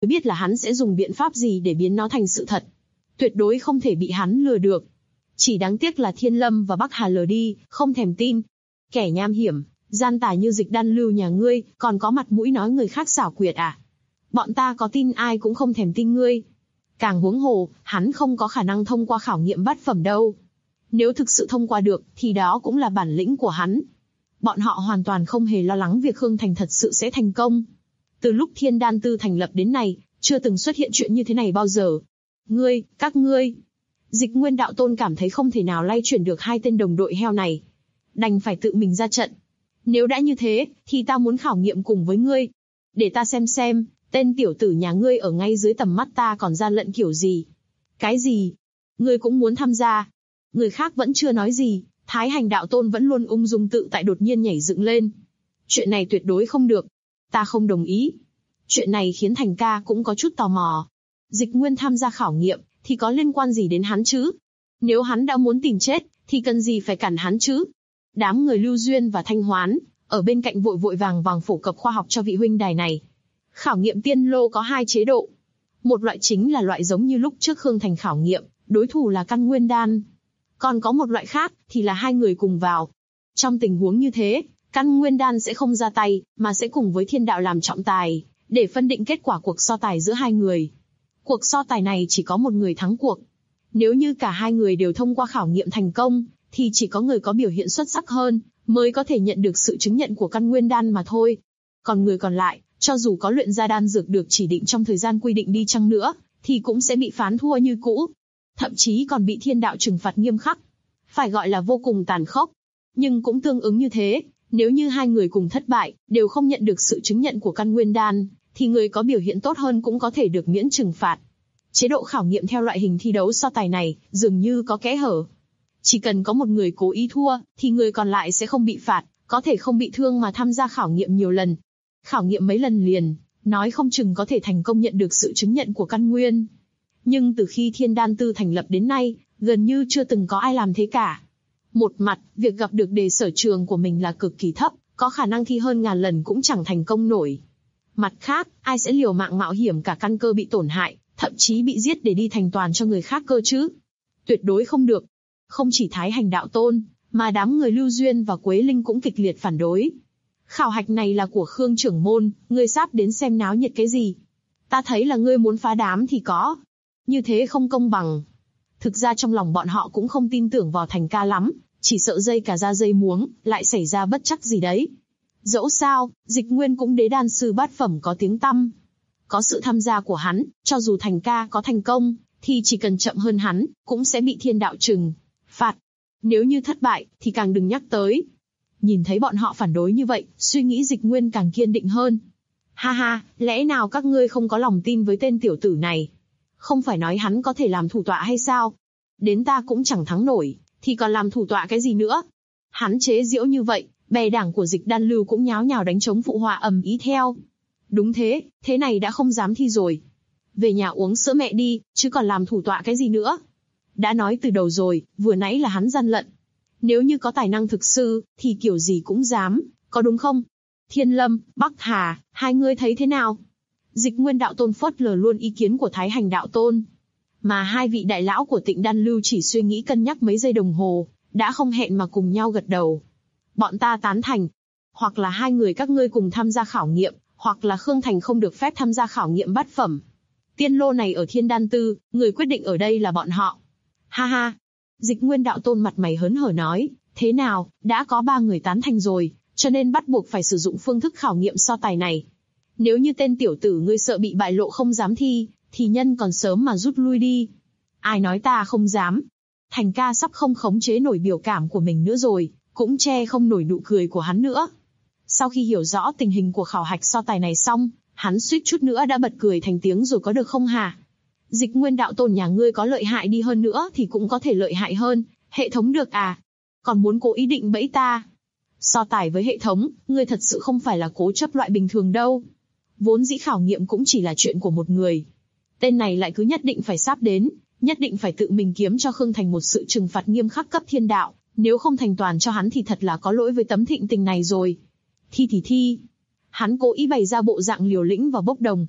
biết là hắn sẽ dùng biện pháp gì để biến nó thành sự thật. Tuyệt đối không thể bị hắn lừa được. Chỉ đáng tiếc là Thiên Lâm và Bắc Hà lờ đi, không thèm tin. Kẻ nham hiểm, gian tà như Dịch Đan Lưu nhà ngươi, còn có mặt mũi nói người khác xảo quyệt à? Bọn ta có tin ai cũng không thèm tin ngươi. Càng huống hồ, hắn không có khả năng thông qua khảo nghiệm bát phẩm đâu. Nếu thực sự thông qua được, thì đó cũng là bản lĩnh của hắn. Bọn họ hoàn toàn không hề lo lắng việc Khương Thành thật sự sẽ thành công. Từ lúc Thiên Đan Tư thành lập đến nay, chưa từng xuất hiện chuyện như thế này bao giờ. Các ngươi. Dịch Nguyên Đạo Tôn cảm thấy không thể nào lay chuyển được hai tên đồng đội heo này. Đành phải tự mình ra trận. Nếu đã như thế, thì ta muốn khảo nghiệm cùng với ngươi. Để ta xem, tên tiểu tử nhà ngươi ở ngay dưới tầm mắt ta còn gian lận kiểu gì. Cái gì? Ngươi cũng muốn tham gia? Người khác vẫn chưa nói gì, Thái Hành Đạo Tôn vẫn luôn ung dung tự tại đột nhiên nhảy dựng lên. Chuyện này tuyệt đối không được. Ta không đồng ý. Chuyện này khiến Thành ca cũng có chút tò mò. Dịch Nguyên tham gia khảo nghiệm, thì có liên quan gì đến hắn chứ? Nếu hắn đã muốn tìm chết, thì cần gì phải cản hắn chứ? Đám người Lưu Duyên và Thanh Hoán, ở bên cạnh vội vàng phổ cập khoa học cho vị huynh đài này. Khảo nghiệm tiên lô có hai chế độ. Một loại chính là loại giống như lúc trước Khương Thành khảo nghiệm, đối thủ là Căn Nguyên Đan. Còn có một loại khác, thì là hai người cùng vào. Trong tình huống như thế, Căn Nguyên Đan sẽ không ra tay, mà sẽ cùng với thiên đạo làm trọng tài, để phân định kết quả cuộc so tài giữa hai người. Cuộc so tài này chỉ có một người thắng cuộc. Nếu như cả hai người đều thông qua khảo nghiệm thành công, thì chỉ có người có biểu hiện xuất sắc hơn, mới có thể nhận được sự chứng nhận của Căn Nguyên Đan mà thôi. Còn người còn lại, cho dù có luyện ra đan dược được chỉ định trong thời gian quy định đi chăng nữa, thì cũng sẽ bị phán thua như cũ. Thậm chí còn bị thiên đạo trừng phạt nghiêm khắc. Phải gọi là vô cùng tàn khốc. Nhưng cũng tương ứng như thế, nếu như hai người cùng thất bại, đều không nhận được sự chứng nhận của Căn Nguyên Đan, thì người có biểu hiện tốt hơn cũng có thể được miễn trừng phạt. Chế độ khảo nghiệm theo loại hình thi đấu so tài này, dường như có kẽ hở. Chỉ cần có một người cố ý thua, thì người còn lại sẽ không bị phạt, có thể không bị thương mà tham gia khảo nghiệm nhiều lần. Khảo nghiệm mấy lần liền, nói không chừng có thể thành công nhận được sự chứng nhận của Căn Nguyên. Nhưng từ khi Thiên Đan Tư thành lập đến nay, gần như chưa từng có ai làm thế cả. Một mặt, việc gặp được đề sở trường của mình là cực kỳ thấp, có khả năng thi hơn ngàn lần cũng chẳng thành công nổi. Mặt khác, ai sẽ liều mạng mạo hiểm cả căn cơ bị tổn hại, thậm chí bị giết để đi thành toàn cho người khác cơ chứ? Tuyệt đối không được. Không chỉ Thái Hành Đạo Tôn, mà đám người Lưu Duyên và Quế Linh cũng kịch liệt phản đối. Khảo hạch này là của Khương trưởng môn, ngươi sắp đến xem náo nhiệt cái gì? Ta thấy là ngươi muốn phá đám thì có. Như thế không công bằng. Thực ra trong lòng bọn họ cũng không tin tưởng vào Thành ca lắm, chỉ sợ dây cả ra dây muống, lại xảy ra bất trắc gì đấy. Dẫu sao, Dịch Nguyên cũng đế đan sư bát phẩm có tiếng tăm. Có sự tham gia của hắn, cho dù Thành ca có thành công, thì chỉ cần chậm hơn hắn, cũng sẽ bị thiên đạo trừng phạt. Nếu như thất bại, thì càng đừng nhắc tới. Nhìn thấy bọn họ phản đối như vậy, suy nghĩ Dịch Nguyên càng kiên định hơn. Ha ha, lẽ nào các ngươi không có lòng tin với tên tiểu tử này? Không phải nói hắn có thể làm thủ tọa hay sao? Đến ta cũng chẳng thắng nổi, thì còn làm thủ tọa cái gì nữa? Hắn chế giễu như vậy, bè đảng của Dịch Đan Lưu cũng nháo nhào đánh chống phụ họa ầm ý theo. Đúng thế, thế này đã không dám thi rồi. Về nhà uống sữa mẹ đi, chứ còn làm thủ tọa cái gì nữa? Đã nói từ đầu rồi, vừa nãy là hắn gian lận. Nếu như có tài năng thực sự, thì kiểu gì cũng dám, có đúng không? Thiên Lâm, Bắc Hà, hai ngươi thấy thế nào? Dịch Nguyên Đạo Tôn phớt lờ luôn ý kiến của Thái Hành Đạo Tôn. Mà hai vị đại lão của Tịnh Đan Lưu chỉ suy nghĩ cân nhắc mấy giây đồng hồ, đã không hẹn mà cùng nhau gật đầu. Bọn ta tán thành. Hoặc là hai người các ngươi cùng tham gia khảo nghiệm, hoặc là Khương Thành không được phép tham gia khảo nghiệm bát phẩm. Tiên lô này ở Thiên Đan Tư, người quyết định ở đây là bọn họ. Ha ha. Dịch Nguyên Đạo Tôn mặt mày hớn hở nói, thế nào, đã có 3 người tán thành rồi, cho nên bắt buộc phải sử dụng phương thức khảo nghiệm so tài này. Nếu như tên tiểu tử ngươi sợ bị bại lộ không dám thi, thì nhân còn sớm mà rút lui đi. Ai nói ta không dám? Thành ca sắp không khống chế nổi biểu cảm của mình nữa rồi, cũng che không nổi nụ cười của hắn nữa. Sau khi hiểu rõ tình hình của khảo hạch so tài này xong, hắn suýt chút nữa đã bật cười thành tiếng rồi có được không hả? Dịch Nguyên Đạo Tôn nhà ngươi có lợi hại đi hơn nữa thì cũng có thể lợi hại hơn, hệ thống được à? Còn muốn cố ý định bẫy ta? So tài với hệ thống, ngươi thật sự không phải là cố chấp loại bình thường đâu. Vốn dĩ khảo nghiệm cũng chỉ là chuyện của một người. Tên này lại cứ nhất định phải sắp đến, nhất định phải tự mình kiếm cho Khương Thành một sự trừng phạt nghiêm khắc cấp thiên đạo, nếu không thành toàn cho hắn thì thật là có lỗi với tấm thịnh tình này rồi. Thi thì thi. Hắn cố ý bày ra bộ dạng liều lĩnh và bốc đồng.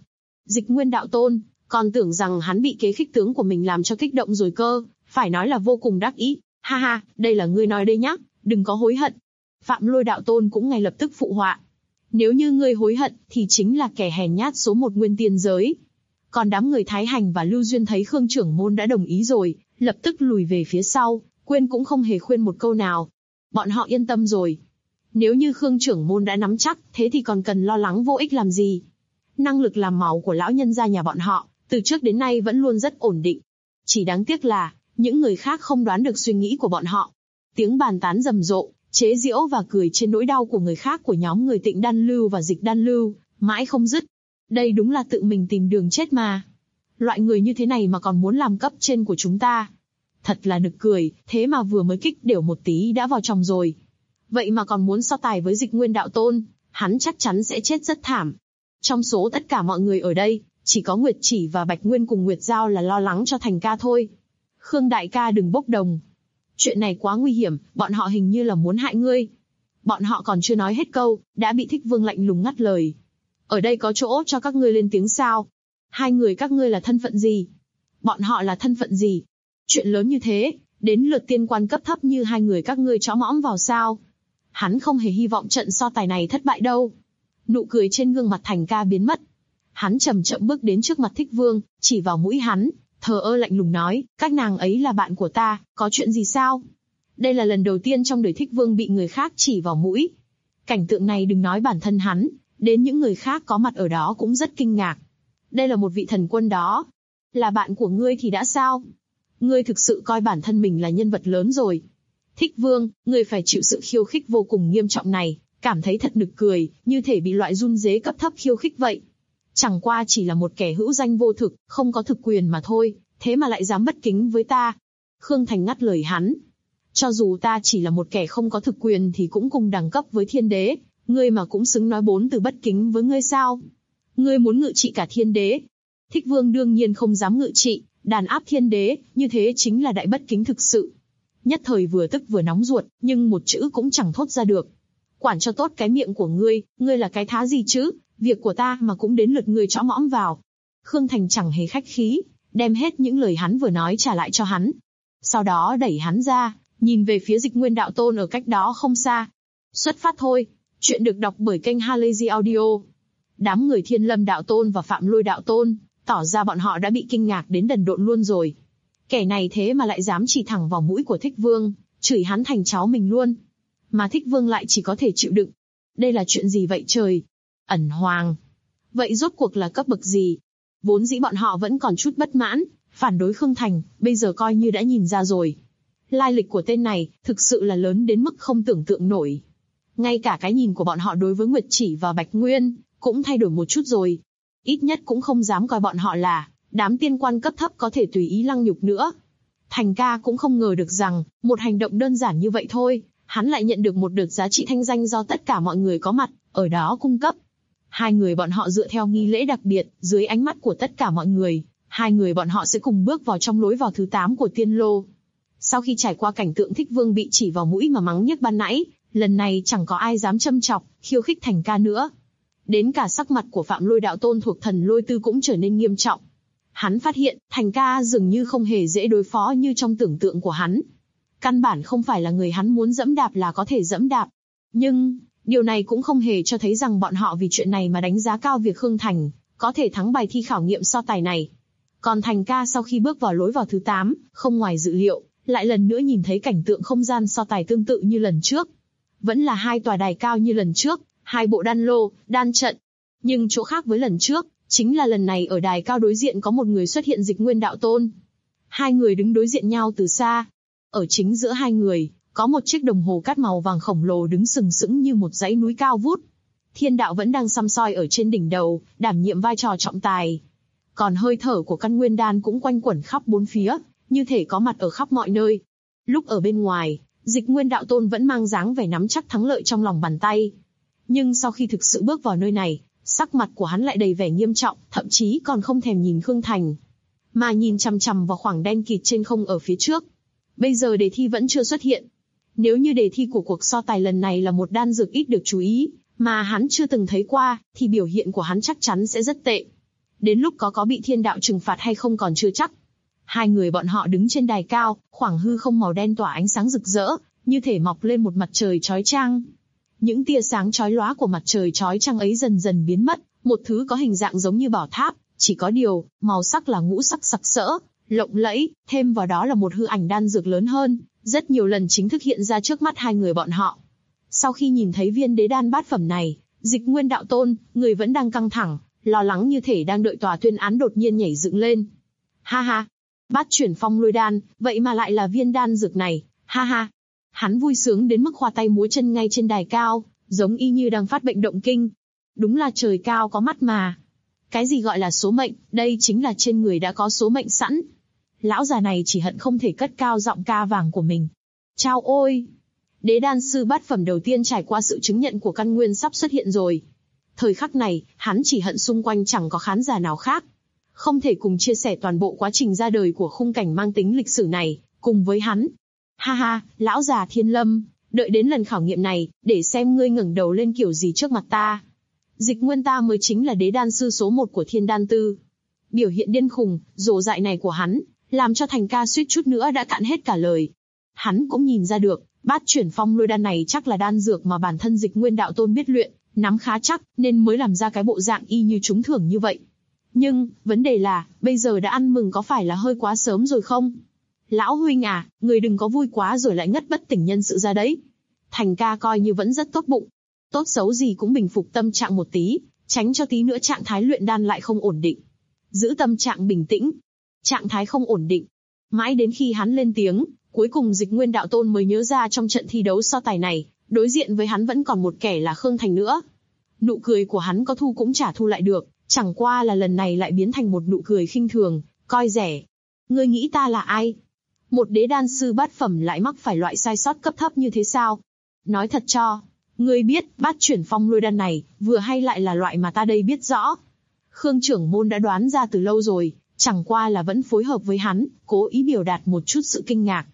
Dịch Nguyên đạo tôn, còn tưởng rằng hắn bị kế khích tướng của mình làm cho kích động rồi cơ, phải nói là vô cùng đắc ý. Ha ha, đây là ngươi nói đây nhá, đừng có hối hận. Phạm Lôi đạo tôn cũng ngay lập tức phụ họa. Nếu như ngươi hối hận, thì chính là kẻ hèn nhát số một nguyên tiên giới. Còn đám người Thái Hành và Lưu Duyên thấy Khương trưởng môn đã đồng ý rồi, lập tức lùi về phía sau, quên cũng không hề khuyên một câu nào. Bọn họ yên tâm rồi. Nếu như Khương trưởng môn đã nắm chắc, thế thì còn cần lo lắng vô ích làm gì. Năng lực làm máu của lão nhân gia nhà bọn họ, từ trước đến nay vẫn luôn rất ổn định. Chỉ đáng tiếc là, những người khác không đoán được suy nghĩ của bọn họ. Tiếng bàn tán rầm rộ, chế giễu và cười trên nỗi đau của người khác của nhóm người Tịnh Đan Lưu và Dịch Đan Lưu, mãi không dứt. Đây đúng là tự mình tìm đường chết mà. Loại người như thế này mà còn muốn làm cấp trên của chúng ta. Thật là nực cười, thế mà vừa mới kích đều một tí đã vào chồng rồi. Vậy mà còn muốn so tài với Dịch Nguyên đạo tôn, hắn chắc chắn sẽ chết rất thảm. Trong số tất cả mọi người ở đây, chỉ có Nguyệt Chỉ và Bạch Nguyên cùng Nguyệt Giao là lo lắng cho Thành ca thôi. Khương đại ca đừng bốc đồng. Chuyện này quá nguy hiểm, bọn họ hình như là muốn hại ngươi. Bọn họ còn chưa nói hết câu, đã bị Thích Vương lạnh lùng ngắt lời. Ở đây có chỗ cho các ngươi lên tiếng sao? Hai người các ngươi là thân phận gì? Bọn họ là thân phận gì? Chuyện lớn như thế, đến lượt tiên quan cấp thấp như hai người các ngươi chõ mõm vào sao? Hắn không hề hy vọng trận so tài này thất bại đâu. Nụ cười trên gương mặt Thành ca biến mất. Hắn chậm chậm bước đến trước mặt Thích Vương, chỉ vào mũi hắn, thờ ơ lạnh lùng nói, các nàng ấy là bạn của ta, có chuyện gì sao? Đây là lần đầu tiên trong đời Thích Vương bị người khác chỉ vào mũi. Cảnh tượng này đừng nói bản thân hắn, đến những người khác có mặt ở đó cũng rất kinh ngạc. Đây là một vị thần quân đó. Là bạn của ngươi thì đã sao? Ngươi thực sự coi bản thân mình là nhân vật lớn rồi. Thích Vương, ngươi phải chịu sự khiêu khích vô cùng nghiêm trọng này, cảm thấy thật nực cười, như thể bị loại run rế cấp thấp khiêu khích vậy. Chẳng qua chỉ là một kẻ hữu danh vô thực, không có thực quyền mà thôi, thế mà lại dám bất kính với ta. Khương Thành ngắt lời hắn. Cho dù ta chỉ là một kẻ không có thực quyền thì cũng cùng đẳng cấp với thiên đế, ngươi mà cũng xứng nói 4 từ bất kính với ngươi sao? Ngươi muốn ngự trị cả thiên đế. Thích Vương đương nhiên không dám ngự trị, đàn áp thiên đế, như thế chính là đại bất kính thực sự. Nhất thời vừa tức vừa nóng ruột, nhưng một chữ cũng chẳng thốt ra được. Quản cho tốt cái miệng của ngươi là cái thá gì chứ, việc của ta mà cũng đến lượt ngươi chõ mõm vào. Khương Thành chẳng hề khách khí, đem hết những lời hắn vừa nói trả lại cho hắn. Sau đó đẩy hắn ra, nhìn về phía Dịch Nguyên đạo tôn ở cách đó không xa. Xuất phát thôi, chuyện được đọc bởi kênh Halazy Audio. Đám người Thiên Lâm đạo tôn và Phạm Lôi đạo tôn, tỏ ra bọn họ đã bị kinh ngạc đến đần độn luôn rồi. Kẻ này thế mà lại dám chỉ thẳng vào mũi của Thích Vương, chửi hắn thành cháu mình luôn. Mà Thích Vương lại chỉ có thể chịu đựng. Đây là chuyện gì vậy trời? Ẩn Hoàng. Vậy rốt cuộc là cấp bậc gì? Vốn dĩ bọn họ vẫn còn chút bất mãn, phản đối Khương Thành, bây giờ coi như đã nhìn ra rồi. Lai lịch của tên này, thực sự là lớn đến mức không tưởng tượng nổi. Ngay cả cái nhìn của bọn họ đối với Nguyệt Chỉ và Bạch Nguyên, cũng thay đổi một chút rồi. Ít nhất cũng không dám coi bọn họ là đám tiên quan cấp thấp có thể tùy ý lăng nhục nữa. Thành ca cũng không ngờ được rằng, một hành động đơn giản như vậy thôi, hắn lại nhận được một đợt giá trị thanh danh do tất cả mọi người có mặt ở đó cung cấp. Hai người bọn họ dựa theo nghi lễ đặc biệt, dưới ánh mắt của tất cả mọi người, hai người bọn họ sẽ cùng bước vào trong lối vào thứ 8 của tiên lô. Sau khi trải qua cảnh tượng Thích Vương bị chỉ vào mũi mà mắng nhức ban nãy, lần này chẳng có ai dám châm chọc, khiêu khích Thành ca nữa. Đến cả sắc mặt của Phạm Lôi đạo tôn thuộc Thần Lôi Tư cũng trở nên nghiêm trọng. Hắn phát hiện, Thành ca dường như không hề dễ đối phó như trong tưởng tượng của hắn. Căn bản không phải là người hắn muốn dẫm đạp là có thể dẫm đạp. Nhưng, điều này cũng không hề cho thấy rằng bọn họ vì chuyện này mà đánh giá cao việc Khương Thành có thể thắng bài thi khảo nghiệm so tài này. Còn Thành ca sau khi bước vào lối vào thứ 8, không ngoài dự liệu, lại lần nữa nhìn thấy cảnh tượng không gian so tài tương tự như lần trước. Vẫn là hai tòa đài cao như lần trước, hai bộ đan lô, đan trận. Nhưng chỗ khác với lần trước, chính là lần này ở đài cao đối diện có một người xuất hiện Dịch Nguyên đạo tôn. Hai người đứng đối diện nhau từ xa. Ở chính giữa hai người, có một chiếc đồng hồ cát màu vàng khổng lồ đứng sừng sững như một dãy núi cao vút. Thiên đạo vẫn đang săm soi ở trên đỉnh đầu, đảm nhiệm vai trò trọng tài. Còn hơi thở của căn nguyên đan cũng quanh quẩn khắp bốn phía, như thể có mặt ở khắp mọi nơi. Lúc ở bên ngoài, Dịch Nguyên đạo tôn vẫn mang dáng vẻ nắm chắc thắng lợi trong lòng bàn tay. Nhưng sau khi thực sự bước vào nơi này, sắc mặt của hắn lại đầy vẻ nghiêm trọng, thậm chí còn không thèm nhìn Khương Thành, mà nhìn chằm chằm vào khoảng đen kịt trên không ở phía trước. Bây giờ đề thi vẫn chưa xuất hiện. Nếu như đề thi của cuộc so tài lần này là một đan dược ít được chú ý, mà hắn chưa từng thấy qua, thì biểu hiện của hắn chắc chắn sẽ rất tệ. Đến lúc có bị thiên đạo trừng phạt hay không còn chưa chắc. Hai người bọn họ đứng trên đài cao, khoảng hư không màu đen tỏa ánh sáng rực rỡ, như thể mọc lên một mặt trời chói chang. Những tia sáng chói lóa của mặt trời chói chang ấy dần dần biến mất, một thứ có hình dạng giống như bảo tháp, chỉ có điều, màu sắc là ngũ sắc sặc sỡ, lộng lẫy, thêm vào đó là một hư ảnh đan dược lớn hơn, rất nhiều lần chính thức hiện ra trước mắt hai người bọn họ. Sau khi nhìn thấy viên đế đan bát phẩm này, Dịch Nguyên đạo tôn, người vẫn đang căng thẳng, lo lắng như thể đang đợi tòa tuyên án đột nhiên nhảy dựng lên. Ha ha, bát chuyển phong lôi đan, vậy mà lại là viên đan dược này, ha ha. Hắn vui sướng đến mức khoa tay múa chân ngay trên đài cao, giống y như đang phát bệnh động kinh. Đúng là trời cao có mắt mà. Cái gì gọi là số mệnh, đây chính là trên người đã có số mệnh sẵn. Lão già này chỉ hận không thể cất cao giọng ca vàng của mình. Chao ôi! Đế đan sư bát phẩm đầu tiên trải qua sự chứng nhận của căn nguyên sắp xuất hiện rồi. Thời khắc này, hắn chỉ hận xung quanh chẳng có khán giả nào khác. Không thể cùng chia sẻ toàn bộ quá trình ra đời của khung cảnh mang tính lịch sử này, cùng với hắn. Ha ha, lão già Thiên Lâm, đợi đến lần khảo nghiệm này, để xem ngươi ngẩng đầu lên kiểu gì trước mặt ta. Dịch Nguyên ta mới chính là đế đan sư số 1 của Thiên Đan Tư. Biểu hiện điên khùng, rồ dại này của hắn, làm cho Thành ca suýt chút nữa đã cạn hết cả lời. Hắn cũng nhìn ra được, bát chuyển phong lôi đan này chắc là đan dược mà bản thân Dịch Nguyên đạo tôn biết luyện, nắm khá chắc, nên mới làm ra cái bộ dạng y như trúng thưởng như vậy. Nhưng, vấn đề là, bây giờ đã ăn mừng có phải là hơi quá sớm rồi không? Lão huynh à, người đừng có vui quá rồi lại ngất bất tỉnh nhân sự ra đấy. Thành ca coi như vẫn rất tốt bụng. Tốt xấu gì cũng bình phục tâm trạng một tí, tránh cho tí nữa trạng thái luyện đan lại không ổn định. Giữ tâm trạng bình tĩnh. Trạng thái không ổn định. Mãi đến khi hắn lên tiếng, cuối cùng Dịch Nguyên đạo tôn mới nhớ ra trong trận thi đấu so tài này, đối diện với hắn vẫn còn một kẻ là Khương Thành nữa. Nụ cười của hắn có thu cũng chả thu lại được, chẳng qua là lần này lại biến thành một nụ cười khinh thường, coi rẻ. Ngươi nghĩ ta là ai? Một đế đan sư bát phẩm lại mắc phải loại sai sót cấp thấp như thế sao? Nói thật cho, ngươi biết bát chuyển phong lôi đan này, vừa hay lại là loại mà ta đây biết rõ. Khương trưởng môn đã đoán ra từ lâu rồi, chẳng qua là vẫn phối hợp với hắn, cố ý biểu đạt một chút sự kinh ngạc.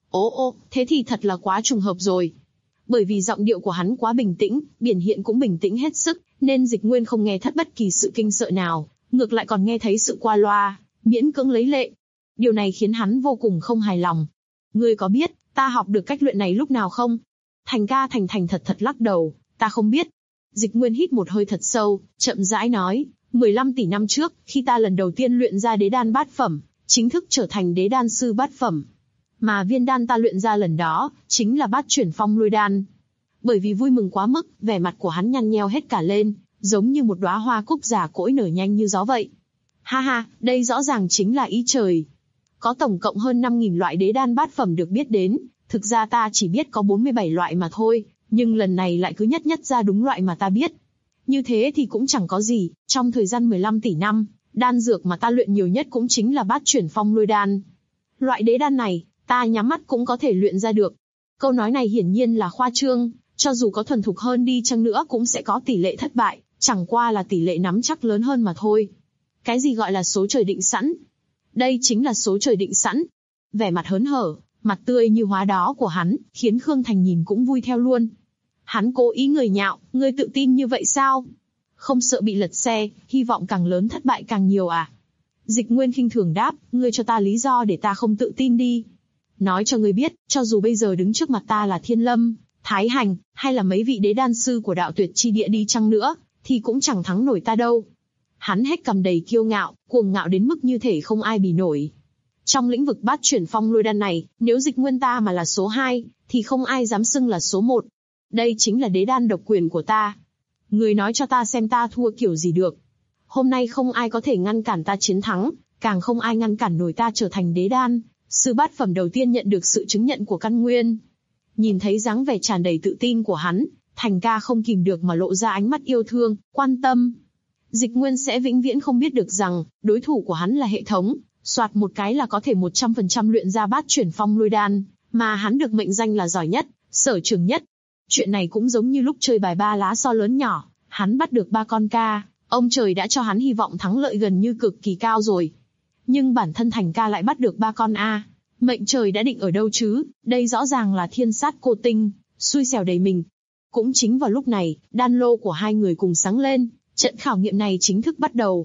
Ô, thế thì thật là quá trùng hợp rồi. Bởi vì giọng điệu của hắn quá bình tĩnh, biểu hiện cũng bình tĩnh hết sức, nên Dịch Nguyên không nghe thất bất kỳ sự kinh sợ nào, ngược lại còn nghe thấy sự qua loa, miễn cưỡng lấy lệ. Điều này khiến hắn vô cùng không hài lòng. Ngươi có biết, ta học được cách luyện này lúc nào không? Thành ca thành thật lắc đầu, ta không biết. Dịch Nguyên hít một hơi thật sâu, chậm rãi nói, 15 tỷ năm trước, khi ta lần đầu tiên luyện ra đế đan bát phẩm, chính thức trở thành đế đan sư bát phẩm. Mà viên đan ta luyện ra lần đó, chính là bát chuyển phong lôi đan. Bởi vì vui mừng quá mức, vẻ mặt của hắn nhăn nheo hết cả lên, giống như một đóa hoa cúc già cỗi nở nhanh như gió vậy. Ha ha, đây rõ ràng chính là ý trời. Có tổng cộng hơn 5.000 loại đế đan bát phẩm được biết đến, thực ra ta chỉ biết có 47 loại mà thôi, nhưng lần này lại cứ nhất ra đúng loại mà ta biết. Như thế thì cũng chẳng có gì, trong thời gian 15 tỷ năm, đan dược mà ta luyện nhiều nhất cũng chính là bát chuyển phong lôi đan. Loại đế đan này, ta nhắm mắt cũng có thể luyện ra được. Câu nói này hiển nhiên là khoa trương, cho dù có thuần thục hơn đi chăng nữa cũng sẽ có tỷ lệ thất bại, chẳng qua là tỷ lệ nắm chắc lớn hơn mà thôi. Cái gì gọi là số trời định sẵn? Đây chính là số trời định sẵn. Vẻ mặt hớn hở, mặt tươi như hóa đó của hắn, khiến Khương Thành nhìn cũng vui theo luôn. Hắn cố ý người nhạo, ngươi tự tin như vậy sao? Không sợ bị lật xe, hy vọng càng lớn thất bại càng nhiều à? Dịch Nguyên khinh thường đáp, ngươi cho ta lý do để ta không tự tin đi. Nói cho ngươi biết, cho dù bây giờ đứng trước mặt ta là Thiên Lâm, Thái Hành, hay là mấy vị đế đan sư của đạo tuyệt chi địa đi chăng nữa, thì cũng chẳng thắng nổi ta đâu. Hắn hét cầm đầy kiêu ngạo, cuồng ngạo đến mức như thể không ai bì nổi. Trong lĩnh vực bát chuyển phong lôi đan này, nếu Dịch Nguyên ta mà là số 2, thì không ai dám xưng là số 1. Đây chính là đế đan độc quyền của ta. Người nói cho ta xem ta thua kiểu gì được. Hôm nay không ai có thể ngăn cản ta chiến thắng, càng không ai ngăn cản nổi ta trở thành đế đan sư bát phẩm đầu tiên nhận được sự chứng nhận của căn nguyên. Nhìn thấy dáng vẻ tràn đầy tự tin của hắn, Thành ca không kìm được mà lộ ra ánh mắt yêu thương, quan tâm. Dịch Nguyên sẽ vĩnh viễn không biết được rằng, đối thủ của hắn là hệ thống, soạt một cái là có thể 100% luyện ra bát chuyển phong lôi đan, mà hắn được mệnh danh là giỏi nhất, sở trường nhất. Chuyện này cũng giống như lúc chơi bài ba lá so lớn nhỏ, hắn bắt được 3 con ca, ông trời đã cho hắn hy vọng thắng lợi gần như cực kỳ cao rồi. Nhưng bản thân Thành ca lại bắt được 3 con A. Mệnh trời đã định ở đâu chứ, đây rõ ràng là thiên sát cô tinh, xui xẻo đầy mình. Cũng chính vào lúc này, đan lô của hai người cùng sáng lên, trận khảo nghiệm này chính thức bắt đầu.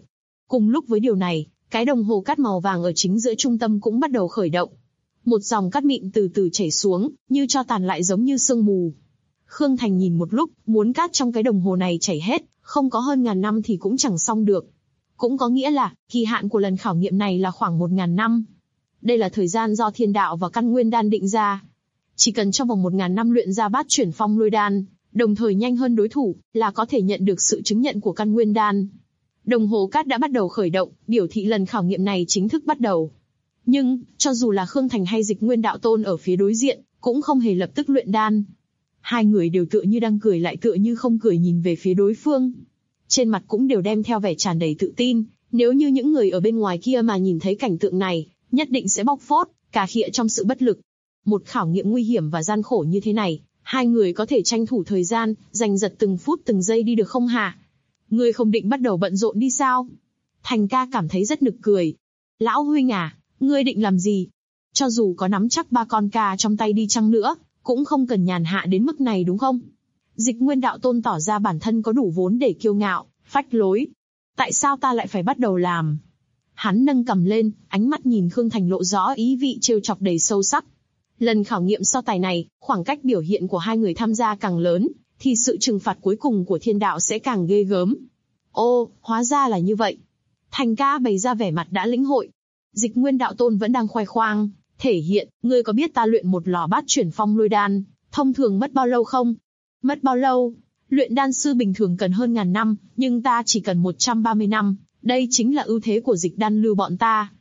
Cùng lúc với điều này, cái đồng hồ cát màu vàng ở chính giữa trung tâm cũng bắt đầu khởi động. Một dòng cát mịn từ từ chảy xuống, như tro tàn lại giống như sương mù. Khương Thành nhìn một lúc, muốn cát trong cái đồng hồ này chảy hết, không có hơn 1000 năm thì cũng chẳng xong được. Cũng có nghĩa là, kỳ hạn của lần khảo nghiệm này là khoảng 1000 năm. Đây là thời gian do thiên đạo và căn nguyên đan định ra. Chỉ cần trong vòng 1000 năm luyện ra bát chuyển phong lôi đan, đồng thời nhanh hơn đối thủ, là có thể nhận được sự chứng nhận của căn nguyên đan. Đồng hồ cát đã bắt đầu khởi động, biểu thị lần khảo nghiệm này chính thức bắt đầu. Nhưng, cho dù là Khương Thành hay Dịch Nguyên Đạo Tôn ở phía đối diện, cũng không hề lập tức luyện đan. Hai người đều tựa như đang cười lại tựa như không cười nhìn về phía đối phương. Trên mặt cũng đều đem theo vẻ tràn đầy tự tin, nếu như những người ở bên ngoài kia mà nhìn thấy cảnh tượng này, nhất định sẽ bóc phốt, cà khịa trong sự bất lực. Một khảo nghiệm nguy hiểm và gian khổ như thế này, hai người có thể tranh thủ thời gian, giành giật từng phút từng giây đi được không hả? Ngươi không định bắt đầu bận rộn đi sao? Thành ca cảm thấy rất nực cười. Lão huynh à, ngươi định làm gì? Cho dù có nắm chắc 3 con ca trong tay đi chăng nữa, cũng không cần nhàn hạ đến mức này đúng không? Dịch Nguyên Đạo Tôn tỏ ra bản thân có đủ vốn để kiêu ngạo, phách lối. Tại sao ta lại phải bắt đầu làm? Hắn nâng cằm lên, ánh mắt nhìn Khương Thành lộ rõ ý vị trêu chọc đầy sâu sắc. Lần khảo nghiệm so tài này, khoảng cách biểu hiện của hai người tham gia càng lớn, thì sự trừng phạt cuối cùng của thiên đạo sẽ càng ghê gớm. Ô, hóa ra là như vậy. Thành ca bày ra vẻ mặt đã lĩnh hội. Dịch Nguyên Đạo Tôn vẫn đang khoe khoang, thể hiện, ngươi có biết ta luyện một lò bát chuyển phong lôi đan, thông thường mất bao lâu không? Mất bao lâu? Luyện đan sư bình thường cần hơn 1000 năm, nhưng ta chỉ cần 130 năm, đây chính là ưu thế của Dịch Đan Lưu bọn ta.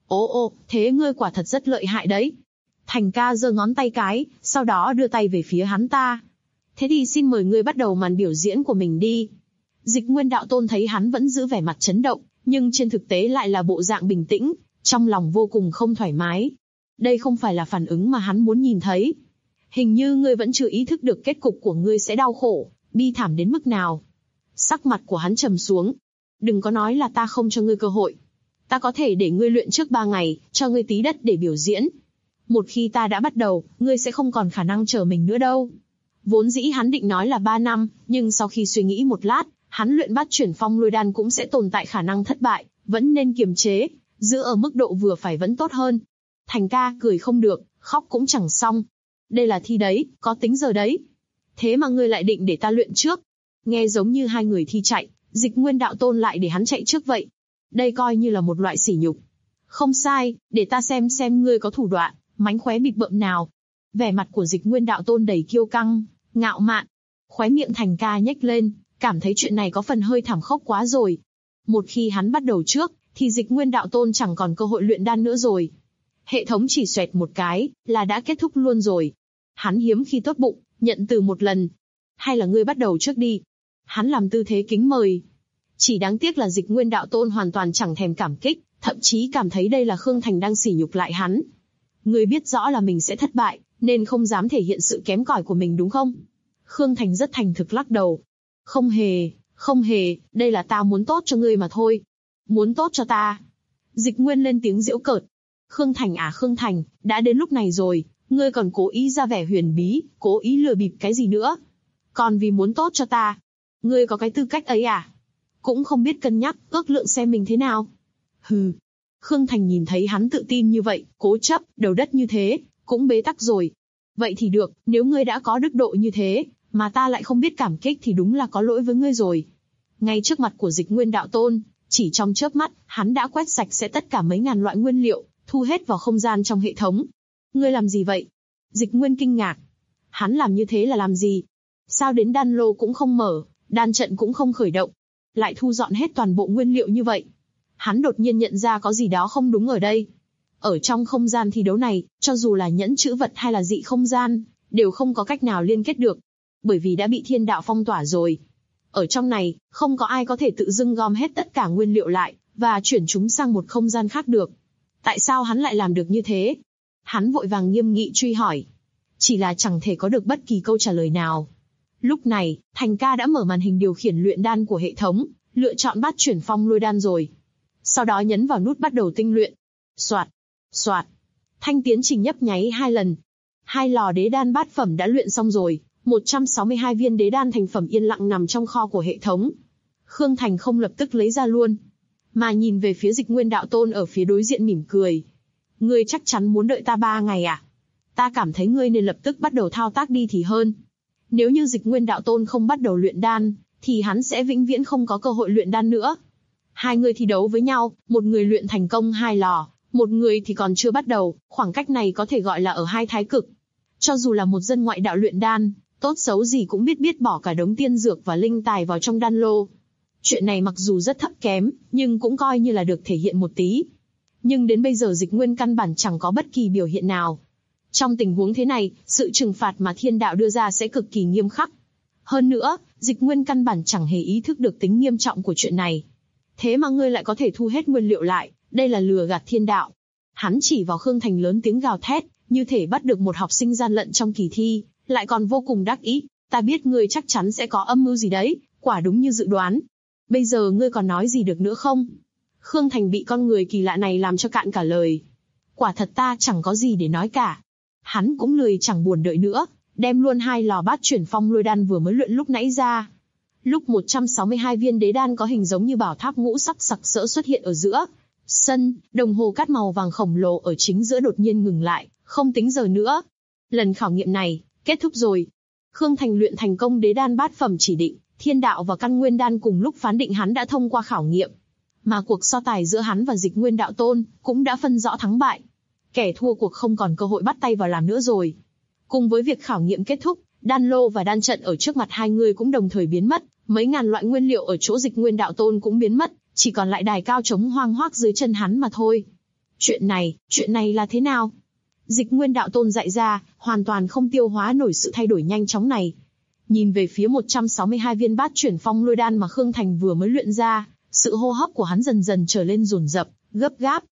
Ô, thế ngươi quả thật rất lợi hại đấy. Thành ca giơ ngón tay cái, sau đó đưa tay về phía hắn ta. Thế thì xin mời ngươi bắt đầu màn biểu diễn của mình đi. Dịch Nguyên Đạo Tôn thấy hắn vẫn giữ vẻ mặt chấn động, nhưng trên thực tế lại là bộ dạng bình tĩnh, trong lòng vô cùng không thoải mái. Đây không phải là phản ứng mà hắn muốn nhìn thấy. Hình như ngươi vẫn chưa ý thức được kết cục của ngươi sẽ đau khổ, bi thảm đến mức nào. Sắc mặt của hắn trầm xuống. Đừng có nói là ta không cho ngươi cơ hội. Ta có thể để ngươi luyện trước 3 ngày, cho ngươi tí đất để biểu diễn. Một khi ta đã bắt đầu, ngươi sẽ không còn khả năng chờ mình nữa đâu. Vốn dĩ hắn định nói là 3 năm, nhưng sau khi suy nghĩ một lát, hắn luyện bát chuyển phong lôi đan cũng sẽ tồn tại khả năng thất bại, vẫn nên kiềm chế, giữ ở mức độ vừa phải vẫn tốt hơn. Thành ca cười không được, khóc cũng chẳng xong. Đây là thi đấy, có tính giờ đấy. Thế mà ngươi lại định để ta luyện trước. Nghe giống như hai người thi chạy, Dịch Nguyên Đạo Tôn lại để hắn chạy trước vậy. Đây coi như là một loại sỉ nhục. Không sai, để ta xem ngươi có thủ đoạn, mánh khóe bịp bợm nào. Vẻ mặt của Dịch Nguyên Đạo Tôn đầy kiêu căng, ngạo mạn. Khóe miệng Thành ca nhếch lên, cảm thấy chuyện này có phần hơi thảm khốc quá rồi. Một khi hắn bắt đầu trước, thì Dịch Nguyên Đạo Tôn chẳng còn cơ hội luyện đan nữa rồi. Hệ thống chỉ xoẹt một cái, là đã kết thúc luôn rồi. Hắn hiếm khi tốt bụng, nhận từ một lần. Hay là ngươi bắt đầu trước đi. Hắn làm tư thế kính mời. Chỉ đáng tiếc là Dịch Nguyên Đạo Tôn hoàn toàn chẳng thèm cảm kích, thậm chí cảm thấy đây là Khương Thành đang sỉ nhục lại hắn. Ngươi biết rõ là mình sẽ thất bại, nên không dám thể hiện sự kém cỏi của mình đúng không? Khương Thành rất thành thực lắc đầu. Không hề, đây là ta muốn tốt cho ngươi mà thôi. Muốn tốt cho ta. Dịch Nguyên lên tiếng giễu cợt. Khương Thành, đã đến lúc này rồi, ngươi còn cố ý ra vẻ huyền bí, cố ý lừa bịp cái gì nữa? Còn vì muốn tốt cho ta, ngươi có cái tư cách ấy à? Cũng không biết cân nhắc, ước lượng xem mình thế nào. Hừ. Khương Thành nhìn thấy hắn tự tin như vậy, cố chấp, đầu đất như thế, cũng bế tắc rồi. Vậy thì được, nếu ngươi đã có đức độ như thế, mà ta lại không biết cảm kích thì đúng là có lỗi với ngươi rồi. Ngay trước mặt của Dịch Nguyên Đạo Tôn, chỉ trong chớp mắt, hắn đã quét sạch sẽ tất cả mấy ngàn loại nguyên liệu, thu hết vào không gian trong hệ thống. Ngươi làm gì vậy? Dịch Nguyên kinh ngạc. Hắn làm như thế là làm gì? Sao đến đan lô cũng không mở, đan trận cũng không khởi động, lại thu dọn hết toàn bộ nguyên liệu như vậy? Hắn đột nhiên nhận ra có gì đó không đúng ở đây. Ở trong không gian thi đấu này, cho dù là nhẫn chữ vật hay là dị không gian, đều không có cách nào liên kết được. Bởi vì đã bị thiên đạo phong tỏa rồi. Ở trong này, không có ai có thể tự dưng gom hết tất cả nguyên liệu lại, và chuyển chúng sang một không gian khác được. Tại sao hắn lại làm được như thế? Hắn vội vàng nghiêm nghị truy hỏi. Chỉ là chẳng thể có được bất kỳ câu trả lời nào. Lúc này, Thành ca đã mở màn hình điều khiển luyện đan của hệ thống, lựa chọn bát chuyển phong lôi đan rồi. Sau đó nhấn vào nút bắt đầu tinh luyện. Soạt, soạt. Thanh tiến trình nhấp nháy 2 lần. 2 lò đế đan bát phẩm đã luyện xong rồi. 162 viên đế đan thành phẩm yên lặng nằm trong kho của hệ thống. Khương Thành không lập tức lấy ra luôn. mà nhìn về phía Dịch Nguyên đạo tôn ở phía đối diện mỉm cười. Ngươi chắc chắn muốn đợi ta 3 ngày à? Ta cảm thấy ngươi nên lập tức bắt đầu thao tác đi thì hơn. Nếu như Dịch Nguyên đạo tôn không bắt đầu luyện đan, thì hắn sẽ vĩnh viễn không có cơ hội luyện đan nữa. Hai người thi đấu với nhau, một người luyện thành công 2 lò, một người thì còn chưa bắt đầu, khoảng cách này có thể gọi là ở hai thái cực. Cho dù là một dân ngoại đạo luyện đan, tốt xấu gì cũng biết bỏ cả đống tiên dược và linh tài vào trong đan lô. Chuyện này mặc dù rất thấp kém, nhưng cũng coi như là được thể hiện một tí. Nhưng đến bây giờ Dịch Nguyên căn bản chẳng có bất kỳ biểu hiện nào. Trong tình huống thế này, sự trừng phạt mà thiên đạo đưa ra sẽ cực kỳ nghiêm khắc. Hơn nữa, Dịch Nguyên căn bản chẳng hề ý thức được tính nghiêm trọng của chuyện này. Thế mà ngươi lại có thể thu hết nguyên liệu lại, đây là lừa gạt thiên đạo. Hắn chỉ vào Khương Thành lớn tiếng gào thét, như thể bắt được một học sinh gian lận trong kỳ thi, lại còn vô cùng đắc ý. Ta biết ngươi chắc chắn sẽ có âm mưu gì đấy, quả đúng như dự đoán. Bây giờ ngươi còn nói gì được nữa không? Khương Thành bị con người kỳ lạ này làm cho cạn cả lời. Quả thật ta chẳng có gì để nói cả. Hắn cũng lười chẳng buồn đợi nữa, đem luôn 2 lò bát chuyển phong lôi đan vừa mới luyện lúc nãy ra. Lúc 162 viên đế đan có hình giống như bảo tháp ngũ sắc sặc sỡ xuất hiện ở giữa sân, đồng hồ cát màu vàng khổng lồ ở chính giữa đột nhiên ngừng lại, không tính giờ nữa. Lần khảo nghiệm này, kết thúc rồi. Khương Thành luyện thành công đế đan bát phẩm chỉ định, thiên đạo và căn nguyên đan cùng lúc phán định hắn đã thông qua khảo nghiệm. Mà cuộc so tài giữa hắn và Dịch Nguyên đạo tôn, cũng đã phân rõ thắng bại. Kẻ thua cuộc không còn cơ hội bắt tay vào làm nữa rồi. Cùng với việc khảo nghiệm kết thúc, đan lô và đan trận ở trước mặt hai người cũng đồng thời biến mất, mấy ngàn loại nguyên liệu ở chỗ Dịch Nguyên đạo tôn cũng biến mất, chỉ còn lại đài cao trống hoang hoác dưới chân hắn mà thôi. Chuyện này là thế nào? Dịch Nguyên đạo tôn dạy ra, hoàn toàn không tiêu hóa nổi sự thay đổi nhanh chóng này. Nhìn về phía 162 viên bát chuyển phong lôi đan mà Khương Thành vừa mới luyện ra, sự hô hấp của hắn dần dần trở lên dồn dập, gấp gáp.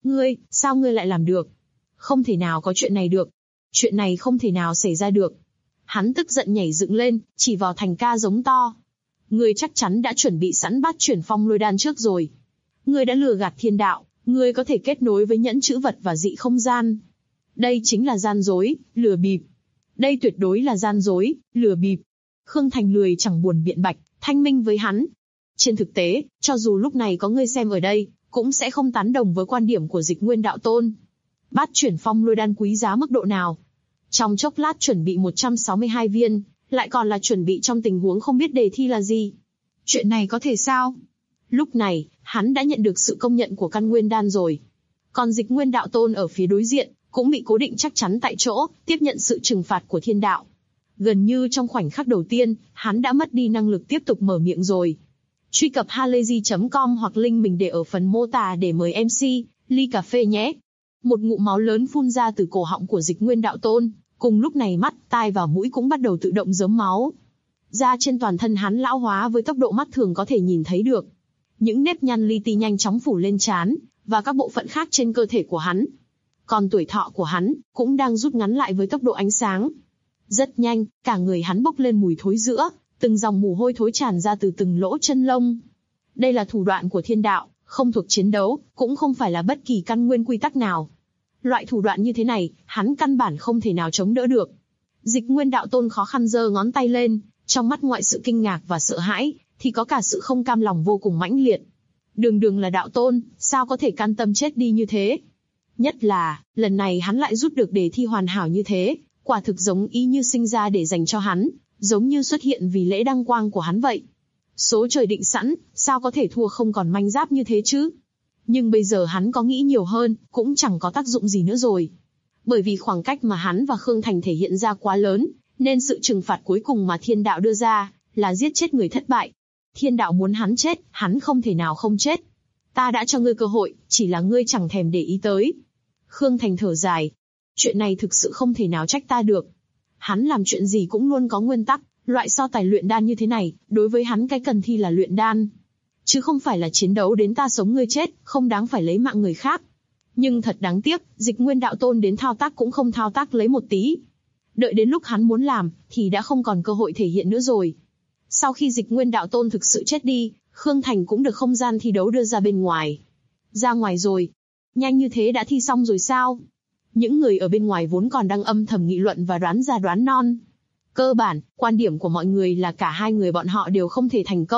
Sao ngươi lại làm được? Không thể nào có chuyện này được. Chuyện này không thể nào xảy ra được. Hắn tức giận nhảy dựng lên, chỉ vào Thành ca giống to. Ngươi chắc chắn đã chuẩn bị sẵn bát chuyển phong lôi đan trước rồi. Ngươi đã lừa gạt thiên đạo, ngươi có thể kết nối với nhẫn chữ vật và dị không gian. Đây chính là gian dối, lừa bịp. Đây tuyệt đối là gian dối, lừa bịp. Khương Thành lười chẳng buồn biện bạch, thanh minh với hắn. Trên thực tế, cho dù lúc này có ngươi xem ở đây, cũng sẽ không tán đồng với quan điểm của Dịch Nguyên đạo tôn. Bát chuyển phong lôi đan quý giá mức độ nào? Trong chốc lát chuẩn bị 162 viên, lại còn là chuẩn bị trong tình huống không biết đề thi là gì. Chuyện này có thể sao? Lúc này, hắn đã nhận được sự công nhận của căn nguyên đan rồi. Còn Dịch Nguyên đạo tôn ở phía đối diện, cũng bị cố định chắc chắn tại chỗ, tiếp nhận sự trừng phạt của thiên đạo. Gần như trong khoảnh khắc đầu tiên, hắn đã mất đi năng lực tiếp tục mở miệng rồi. Truy cập halayzi.com hoặc link mình để ở phần mô tả để mời MC, ly cà phê nhé. Một ngụm máu lớn phun ra từ cổ họng của Dịch Nguyên đạo tôn, cùng lúc này mắt, tai và mũi cũng bắt đầu tự động rớm máu. Da trên toàn thân hắn lão hóa với tốc độ mắt thường có thể nhìn thấy được. Những nếp nhăn li ti nhanh chóng phủ lên trán, và các bộ phận khác trên cơ thể của hắn. Còn tuổi thọ của hắn, cũng đang rút ngắn lại với tốc độ ánh sáng. Rất nhanh, cả người hắn bốc lên mùi thối rữa, từng dòng mồ hôi thối tràn ra từ từng lỗ chân lông. Đây là thủ đoạn của thiên đạo, không thuộc chiến đấu, cũng không phải là bất kỳ căn nguyên quy tắc nào. Loại thủ đoạn như thế này, hắn căn bản không thể nào chống đỡ được. Dịch Nguyên đạo tôn khó khăn giơ ngón tay lên, trong mắt ngoại sự kinh ngạc và sợ hãi, thì có cả sự không cam lòng vô cùng mãnh liệt. Đường là đạo tôn, sao có thể can tâm chết đi như thế? Nhất là, lần này hắn lại rút được đề thi hoàn hảo như thế, quả thực giống y như sinh ra để dành cho hắn, giống như xuất hiện vì lễ đăng quang của hắn vậy. Số trời định sẵn, sao có thể thua không còn manh giáp như thế chứ? Nhưng bây giờ hắn có nghĩ nhiều hơn, cũng chẳng có tác dụng gì nữa rồi. Bởi vì khoảng cách mà hắn và Khương Thành thể hiện ra quá lớn, nên sự trừng phạt cuối cùng mà thiên đạo đưa ra, là giết chết người thất bại. Thiên đạo muốn hắn chết, hắn không thể nào không chết. Ta đã cho ngươi cơ hội, chỉ là ngươi chẳng thèm để ý tới. Khương Thành thở dài. Chuyện này thực sự không thể nào trách ta được. Hắn làm chuyện gì cũng luôn có nguyên tắc, loại so tài luyện đan như thế này, đối với hắn cái cần thi là luyện đan. Chứ không phải là chiến đấu đến ta sống ngươi chết, không đáng phải lấy mạng người khác. Nhưng thật đáng tiếc, Dịch Nguyên đạo tôn đến thao tác cũng không thao tác lấy một tí. Đợi đến lúc hắn muốn làm, thì đã không còn cơ hội thể hiện nữa rồi. Sau khi Dịch Nguyên đạo tôn thực sự chết đi, Khương Thành cũng được không gian thi đấu đưa ra bên ngoài. Ra ngoài rồi. Nhanh như thế đã thi xong rồi sao? Những người ở bên ngoài vốn còn đang âm thầm nghị luận và đoán ra đoán non. Cơ bản, quan điểm của mọi người là cả hai người bọn họ đều không thể thành công,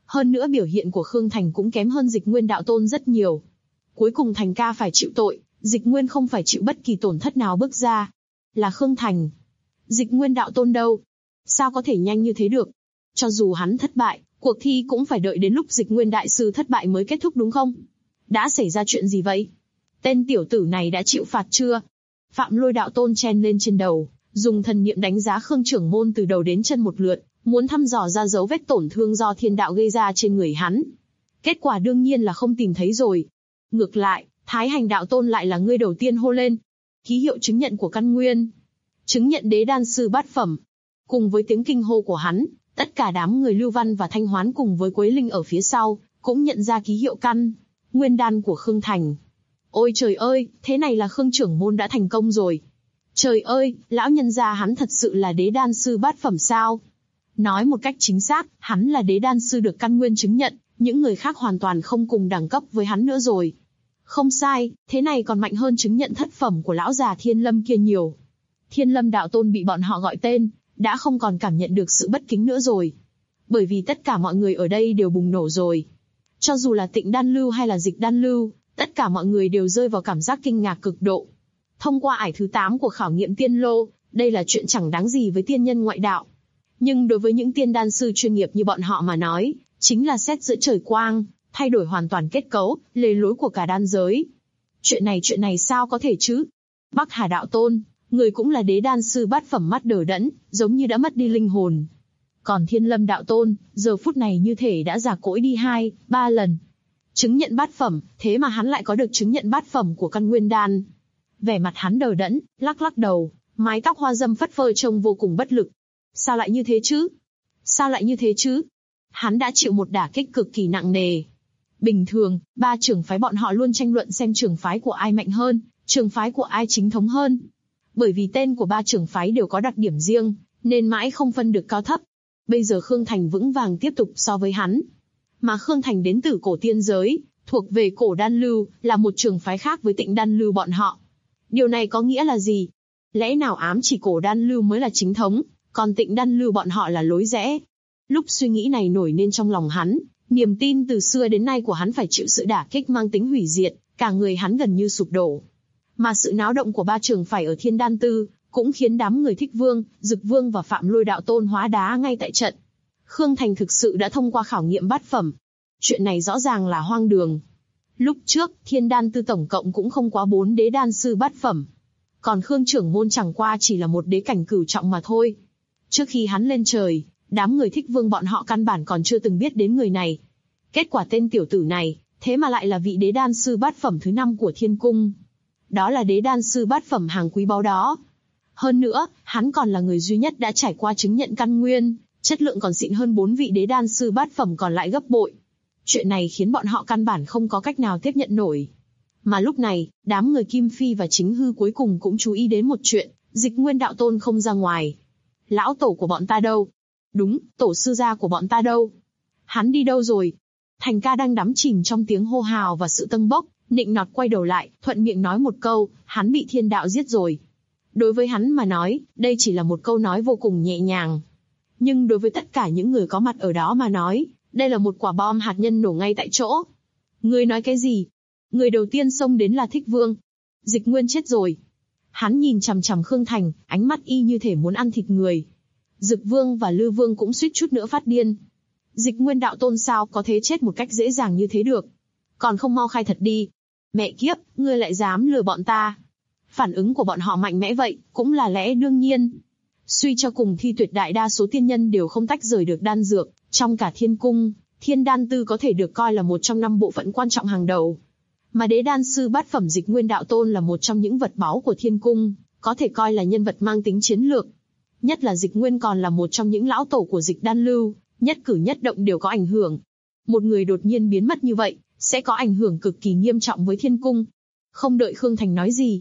Hơn nữa biểu hiện của Khương Thành cũng kém hơn Dịch Nguyên đạo tôn rất nhiều. Cuối cùng Thành ca phải chịu tội, Dịch Nguyên không phải chịu bất kỳ tổn thất nào bước ra. Là Khương Thành. Dịch Nguyên đạo tôn đâu? Sao có thể nhanh như thế được? Cho dù hắn thất bại, cuộc thi cũng phải đợi đến lúc Dịch Nguyên đại sư thất bại mới kết thúc đúng không? Đã xảy ra chuyện gì vậy? Tên tiểu tử này đã chịu phạt chưa? Phạm Lôi đạo tôn chen lên trên đầu, dùng thần niệm đánh giá Khương trưởng môn từ đầu đến chân một lượt, muốn thăm dò ra dấu vết tổn thương do thiên đạo gây ra trên người hắn. Kết quả đương nhiên là không tìm thấy rồi. Ngược lại, Thái Hành đạo tôn lại là người đầu tiên hô lên. Ký hiệu chứng nhận của căn nguyên. Chứng nhận đế đan sư bát phẩm. Cùng với tiếng kinh hô của hắn, tất cả đám người Lưu Văn và Thanh Hoán cùng với Quế Linh ở phía sau, cũng nhận ra ký hiệu căn nguyên đan của Khương Thành. Ôi trời ơi, thế này là Khương trưởng môn đã thành công rồi. Trời ơi, lão nhân gia hắn thật sự là đế đan sư bát phẩm sao? Nói một cách chính xác, hắn là đế đan sư được căn nguyên chứng nhận, những người khác hoàn toàn không cùng đẳng cấp với hắn nữa rồi. Không sai, thế này còn mạnh hơn chứng nhận thất phẩm của lão già Thiên Lâm kia nhiều. Thiên Lâm đạo tôn bị bọn họ gọi tên, đã không còn cảm nhận được sự bất kính nữa rồi. Bởi vì tất cả mọi người ở đây đều bùng nổ rồi. Cho dù là Tịnh Đan Lưu hay là Dịch Đan Lưu, tất cả mọi người đều rơi vào cảm giác kinh ngạc cực độ. Thông qua ải thứ 8 của khảo nghiệm tiên lô, đây là chuyện chẳng đáng gì với tiên nhân ngoại đạo. Nhưng đối với những tiên đan sư chuyên nghiệp như bọn họ mà nói, chính là xét giữa trời quang, thay đổi hoàn toàn kết cấu, lề lối của cả đan giới. Chuyện này sao có thể chứ? Bắc Hà đạo tôn, người cũng là đế đan sư bát phẩm mắt đờ đẫn, giống như đã mất đi linh hồn. Còn Thiên Lâm đạo tôn, giờ phút này như thể đã già cỗi đi 2-3 lần. Chứng nhận bát phẩm, thế mà hắn lại có được chứng nhận bát phẩm của căn nguyên đan. Vẻ mặt hắn đờ đẫn, lắc lắc đầu, mái tóc hoa dâm phất phơ trông vô cùng bất lực. Sao lại như thế chứ? Sao lại như thế chứ? Hắn đã chịu một đả kích cực kỳ nặng nề. Bình thường, ba trưởng phái bọn họ luôn tranh luận xem trưởng phái của ai mạnh hơn, trưởng phái của ai chính thống hơn. Bởi vì tên của ba trưởng phái đều có đặc điểm riêng, nên mãi không phân được cao thấp. Bây giờ Khương Thành vững vàng tiếp tục so với hắn. Mà Khương Thành đến từ cổ tiên giới, thuộc về cổ đan lưu, là một trưởng phái khác với Tịnh Đan Lưu bọn họ. Điều này có nghĩa là gì? Lẽ nào ám chỉ cổ đan lưu mới là chính thống, còn Tịnh Đan Lưu bọn họ là lối rẽ? Lúc suy nghĩ này nổi lên trong lòng hắn, niềm tin từ xưa đến nay của hắn phải chịu sự đả kích mang tính hủy diệt, cả người hắn gần như sụp đổ. Mà sự náo động của ba trường phái ở Thiên Đan Tư, cũng khiến đám người Thích Vương, Dực Vương và Phạm Lôi đạo tôn hóa đá ngay tại trận. Khương Thành thực sự đã thông qua khảo nghiệm bát phẩm. Chuyện này rõ ràng là hoang đường. Lúc trước, Thiên Đan Tư tổng cộng cũng không quá 4 đế đan sư bát phẩm. Còn Khương trưởng môn chẳng qua chỉ là một đế cảnh cửu trọng mà thôi. Trước khi hắn lên trời, đám người Thích Vương bọn họ căn bản còn chưa từng biết đến người này. Kết quả tên tiểu tử này, thế mà lại là vị đế đan sư bát phẩm thứ 5 của Thiên Cung. Đó là đế đan sư bát phẩm hàng quý báu đó. Hơn nữa, hắn còn là người duy nhất đã trải qua chứng nhận căn nguyên, chất lượng còn xịn hơn 4 vị đế đan sư bát phẩm còn lại gấp bội. Chuyện này khiến bọn họ căn bản không có cách nào tiếp nhận nổi. Mà lúc này, đám người Kim Phi và Chính Hư cuối cùng cũng chú ý đến một chuyện, Dịch Nguyên đạo tôn không ra ngoài. Lão tổ của bọn ta đâu? Đúng, tổ sư gia của bọn ta đâu? Hắn đi đâu rồi? Thành ca đang đắm chìm trong tiếng hô hào và sự tâng bốc, nịnh nọt quay đầu lại, thuận miệng nói một câu, hắn bị thiên đạo giết rồi. Đối với hắn mà nói, đây chỉ là một câu nói vô cùng nhẹ nhàng. Nhưng đối với tất cả những người có mặt ở đó mà nói, đây là một quả bom hạt nhân nổ ngay tại chỗ. Ngươi nói cái gì? Người đầu tiên xông đến là Thích Vương. Dịch Nguyên chết rồi. Hắn nhìn chằm chằm Khương Thành, ánh mắt y như thể muốn ăn thịt người. Dực Vương và Lư Vương cũng suýt chút nữa phát điên. Dịch Nguyên đạo tôn sao có thể chết một cách dễ dàng như thế được? Còn không mau khai thật đi. Mẹ kiếp, ngươi lại dám lừa bọn ta. Phản ứng của bọn họ mạnh mẽ vậy, cũng là lẽ đương nhiên. Suy cho cùng thì tuyệt đại đa số tiên nhân đều không tách rời được đan dược. Trong cả Thiên Cung, Thiên Đan Tư có thể được coi là một trong 5 bộ phận quan trọng hàng đầu. Mà đế đan sư bát phẩm Dịch Nguyên đạo tôn là một trong những vật báu của Thiên Cung, có thể coi là nhân vật mang tính chiến lược. Nhất là Dịch Nguyên còn là một trong những lão tổ của Dịch Đan Lưu, nhất cử nhất động đều có ảnh hưởng. Một người đột nhiên biến mất như vậy, sẽ có ảnh hưởng cực kỳ nghiêm trọng với Thiên Cung. Không đợi Khương Thành nói gì,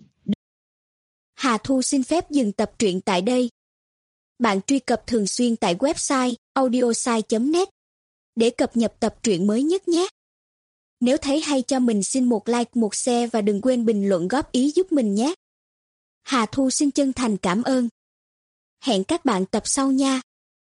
Hà Thu xin phép dừng tập truyện tại đây. Bạn truy cập thường xuyên tại website audiosai.net để cập nhật tập truyện mới nhất nhé. Nếu thấy hay cho mình xin một like, một share và đừng quên bình luận góp ý giúp mình nhé. Hà Thu xin chân thành cảm ơn. Hẹn các bạn tập sau nha.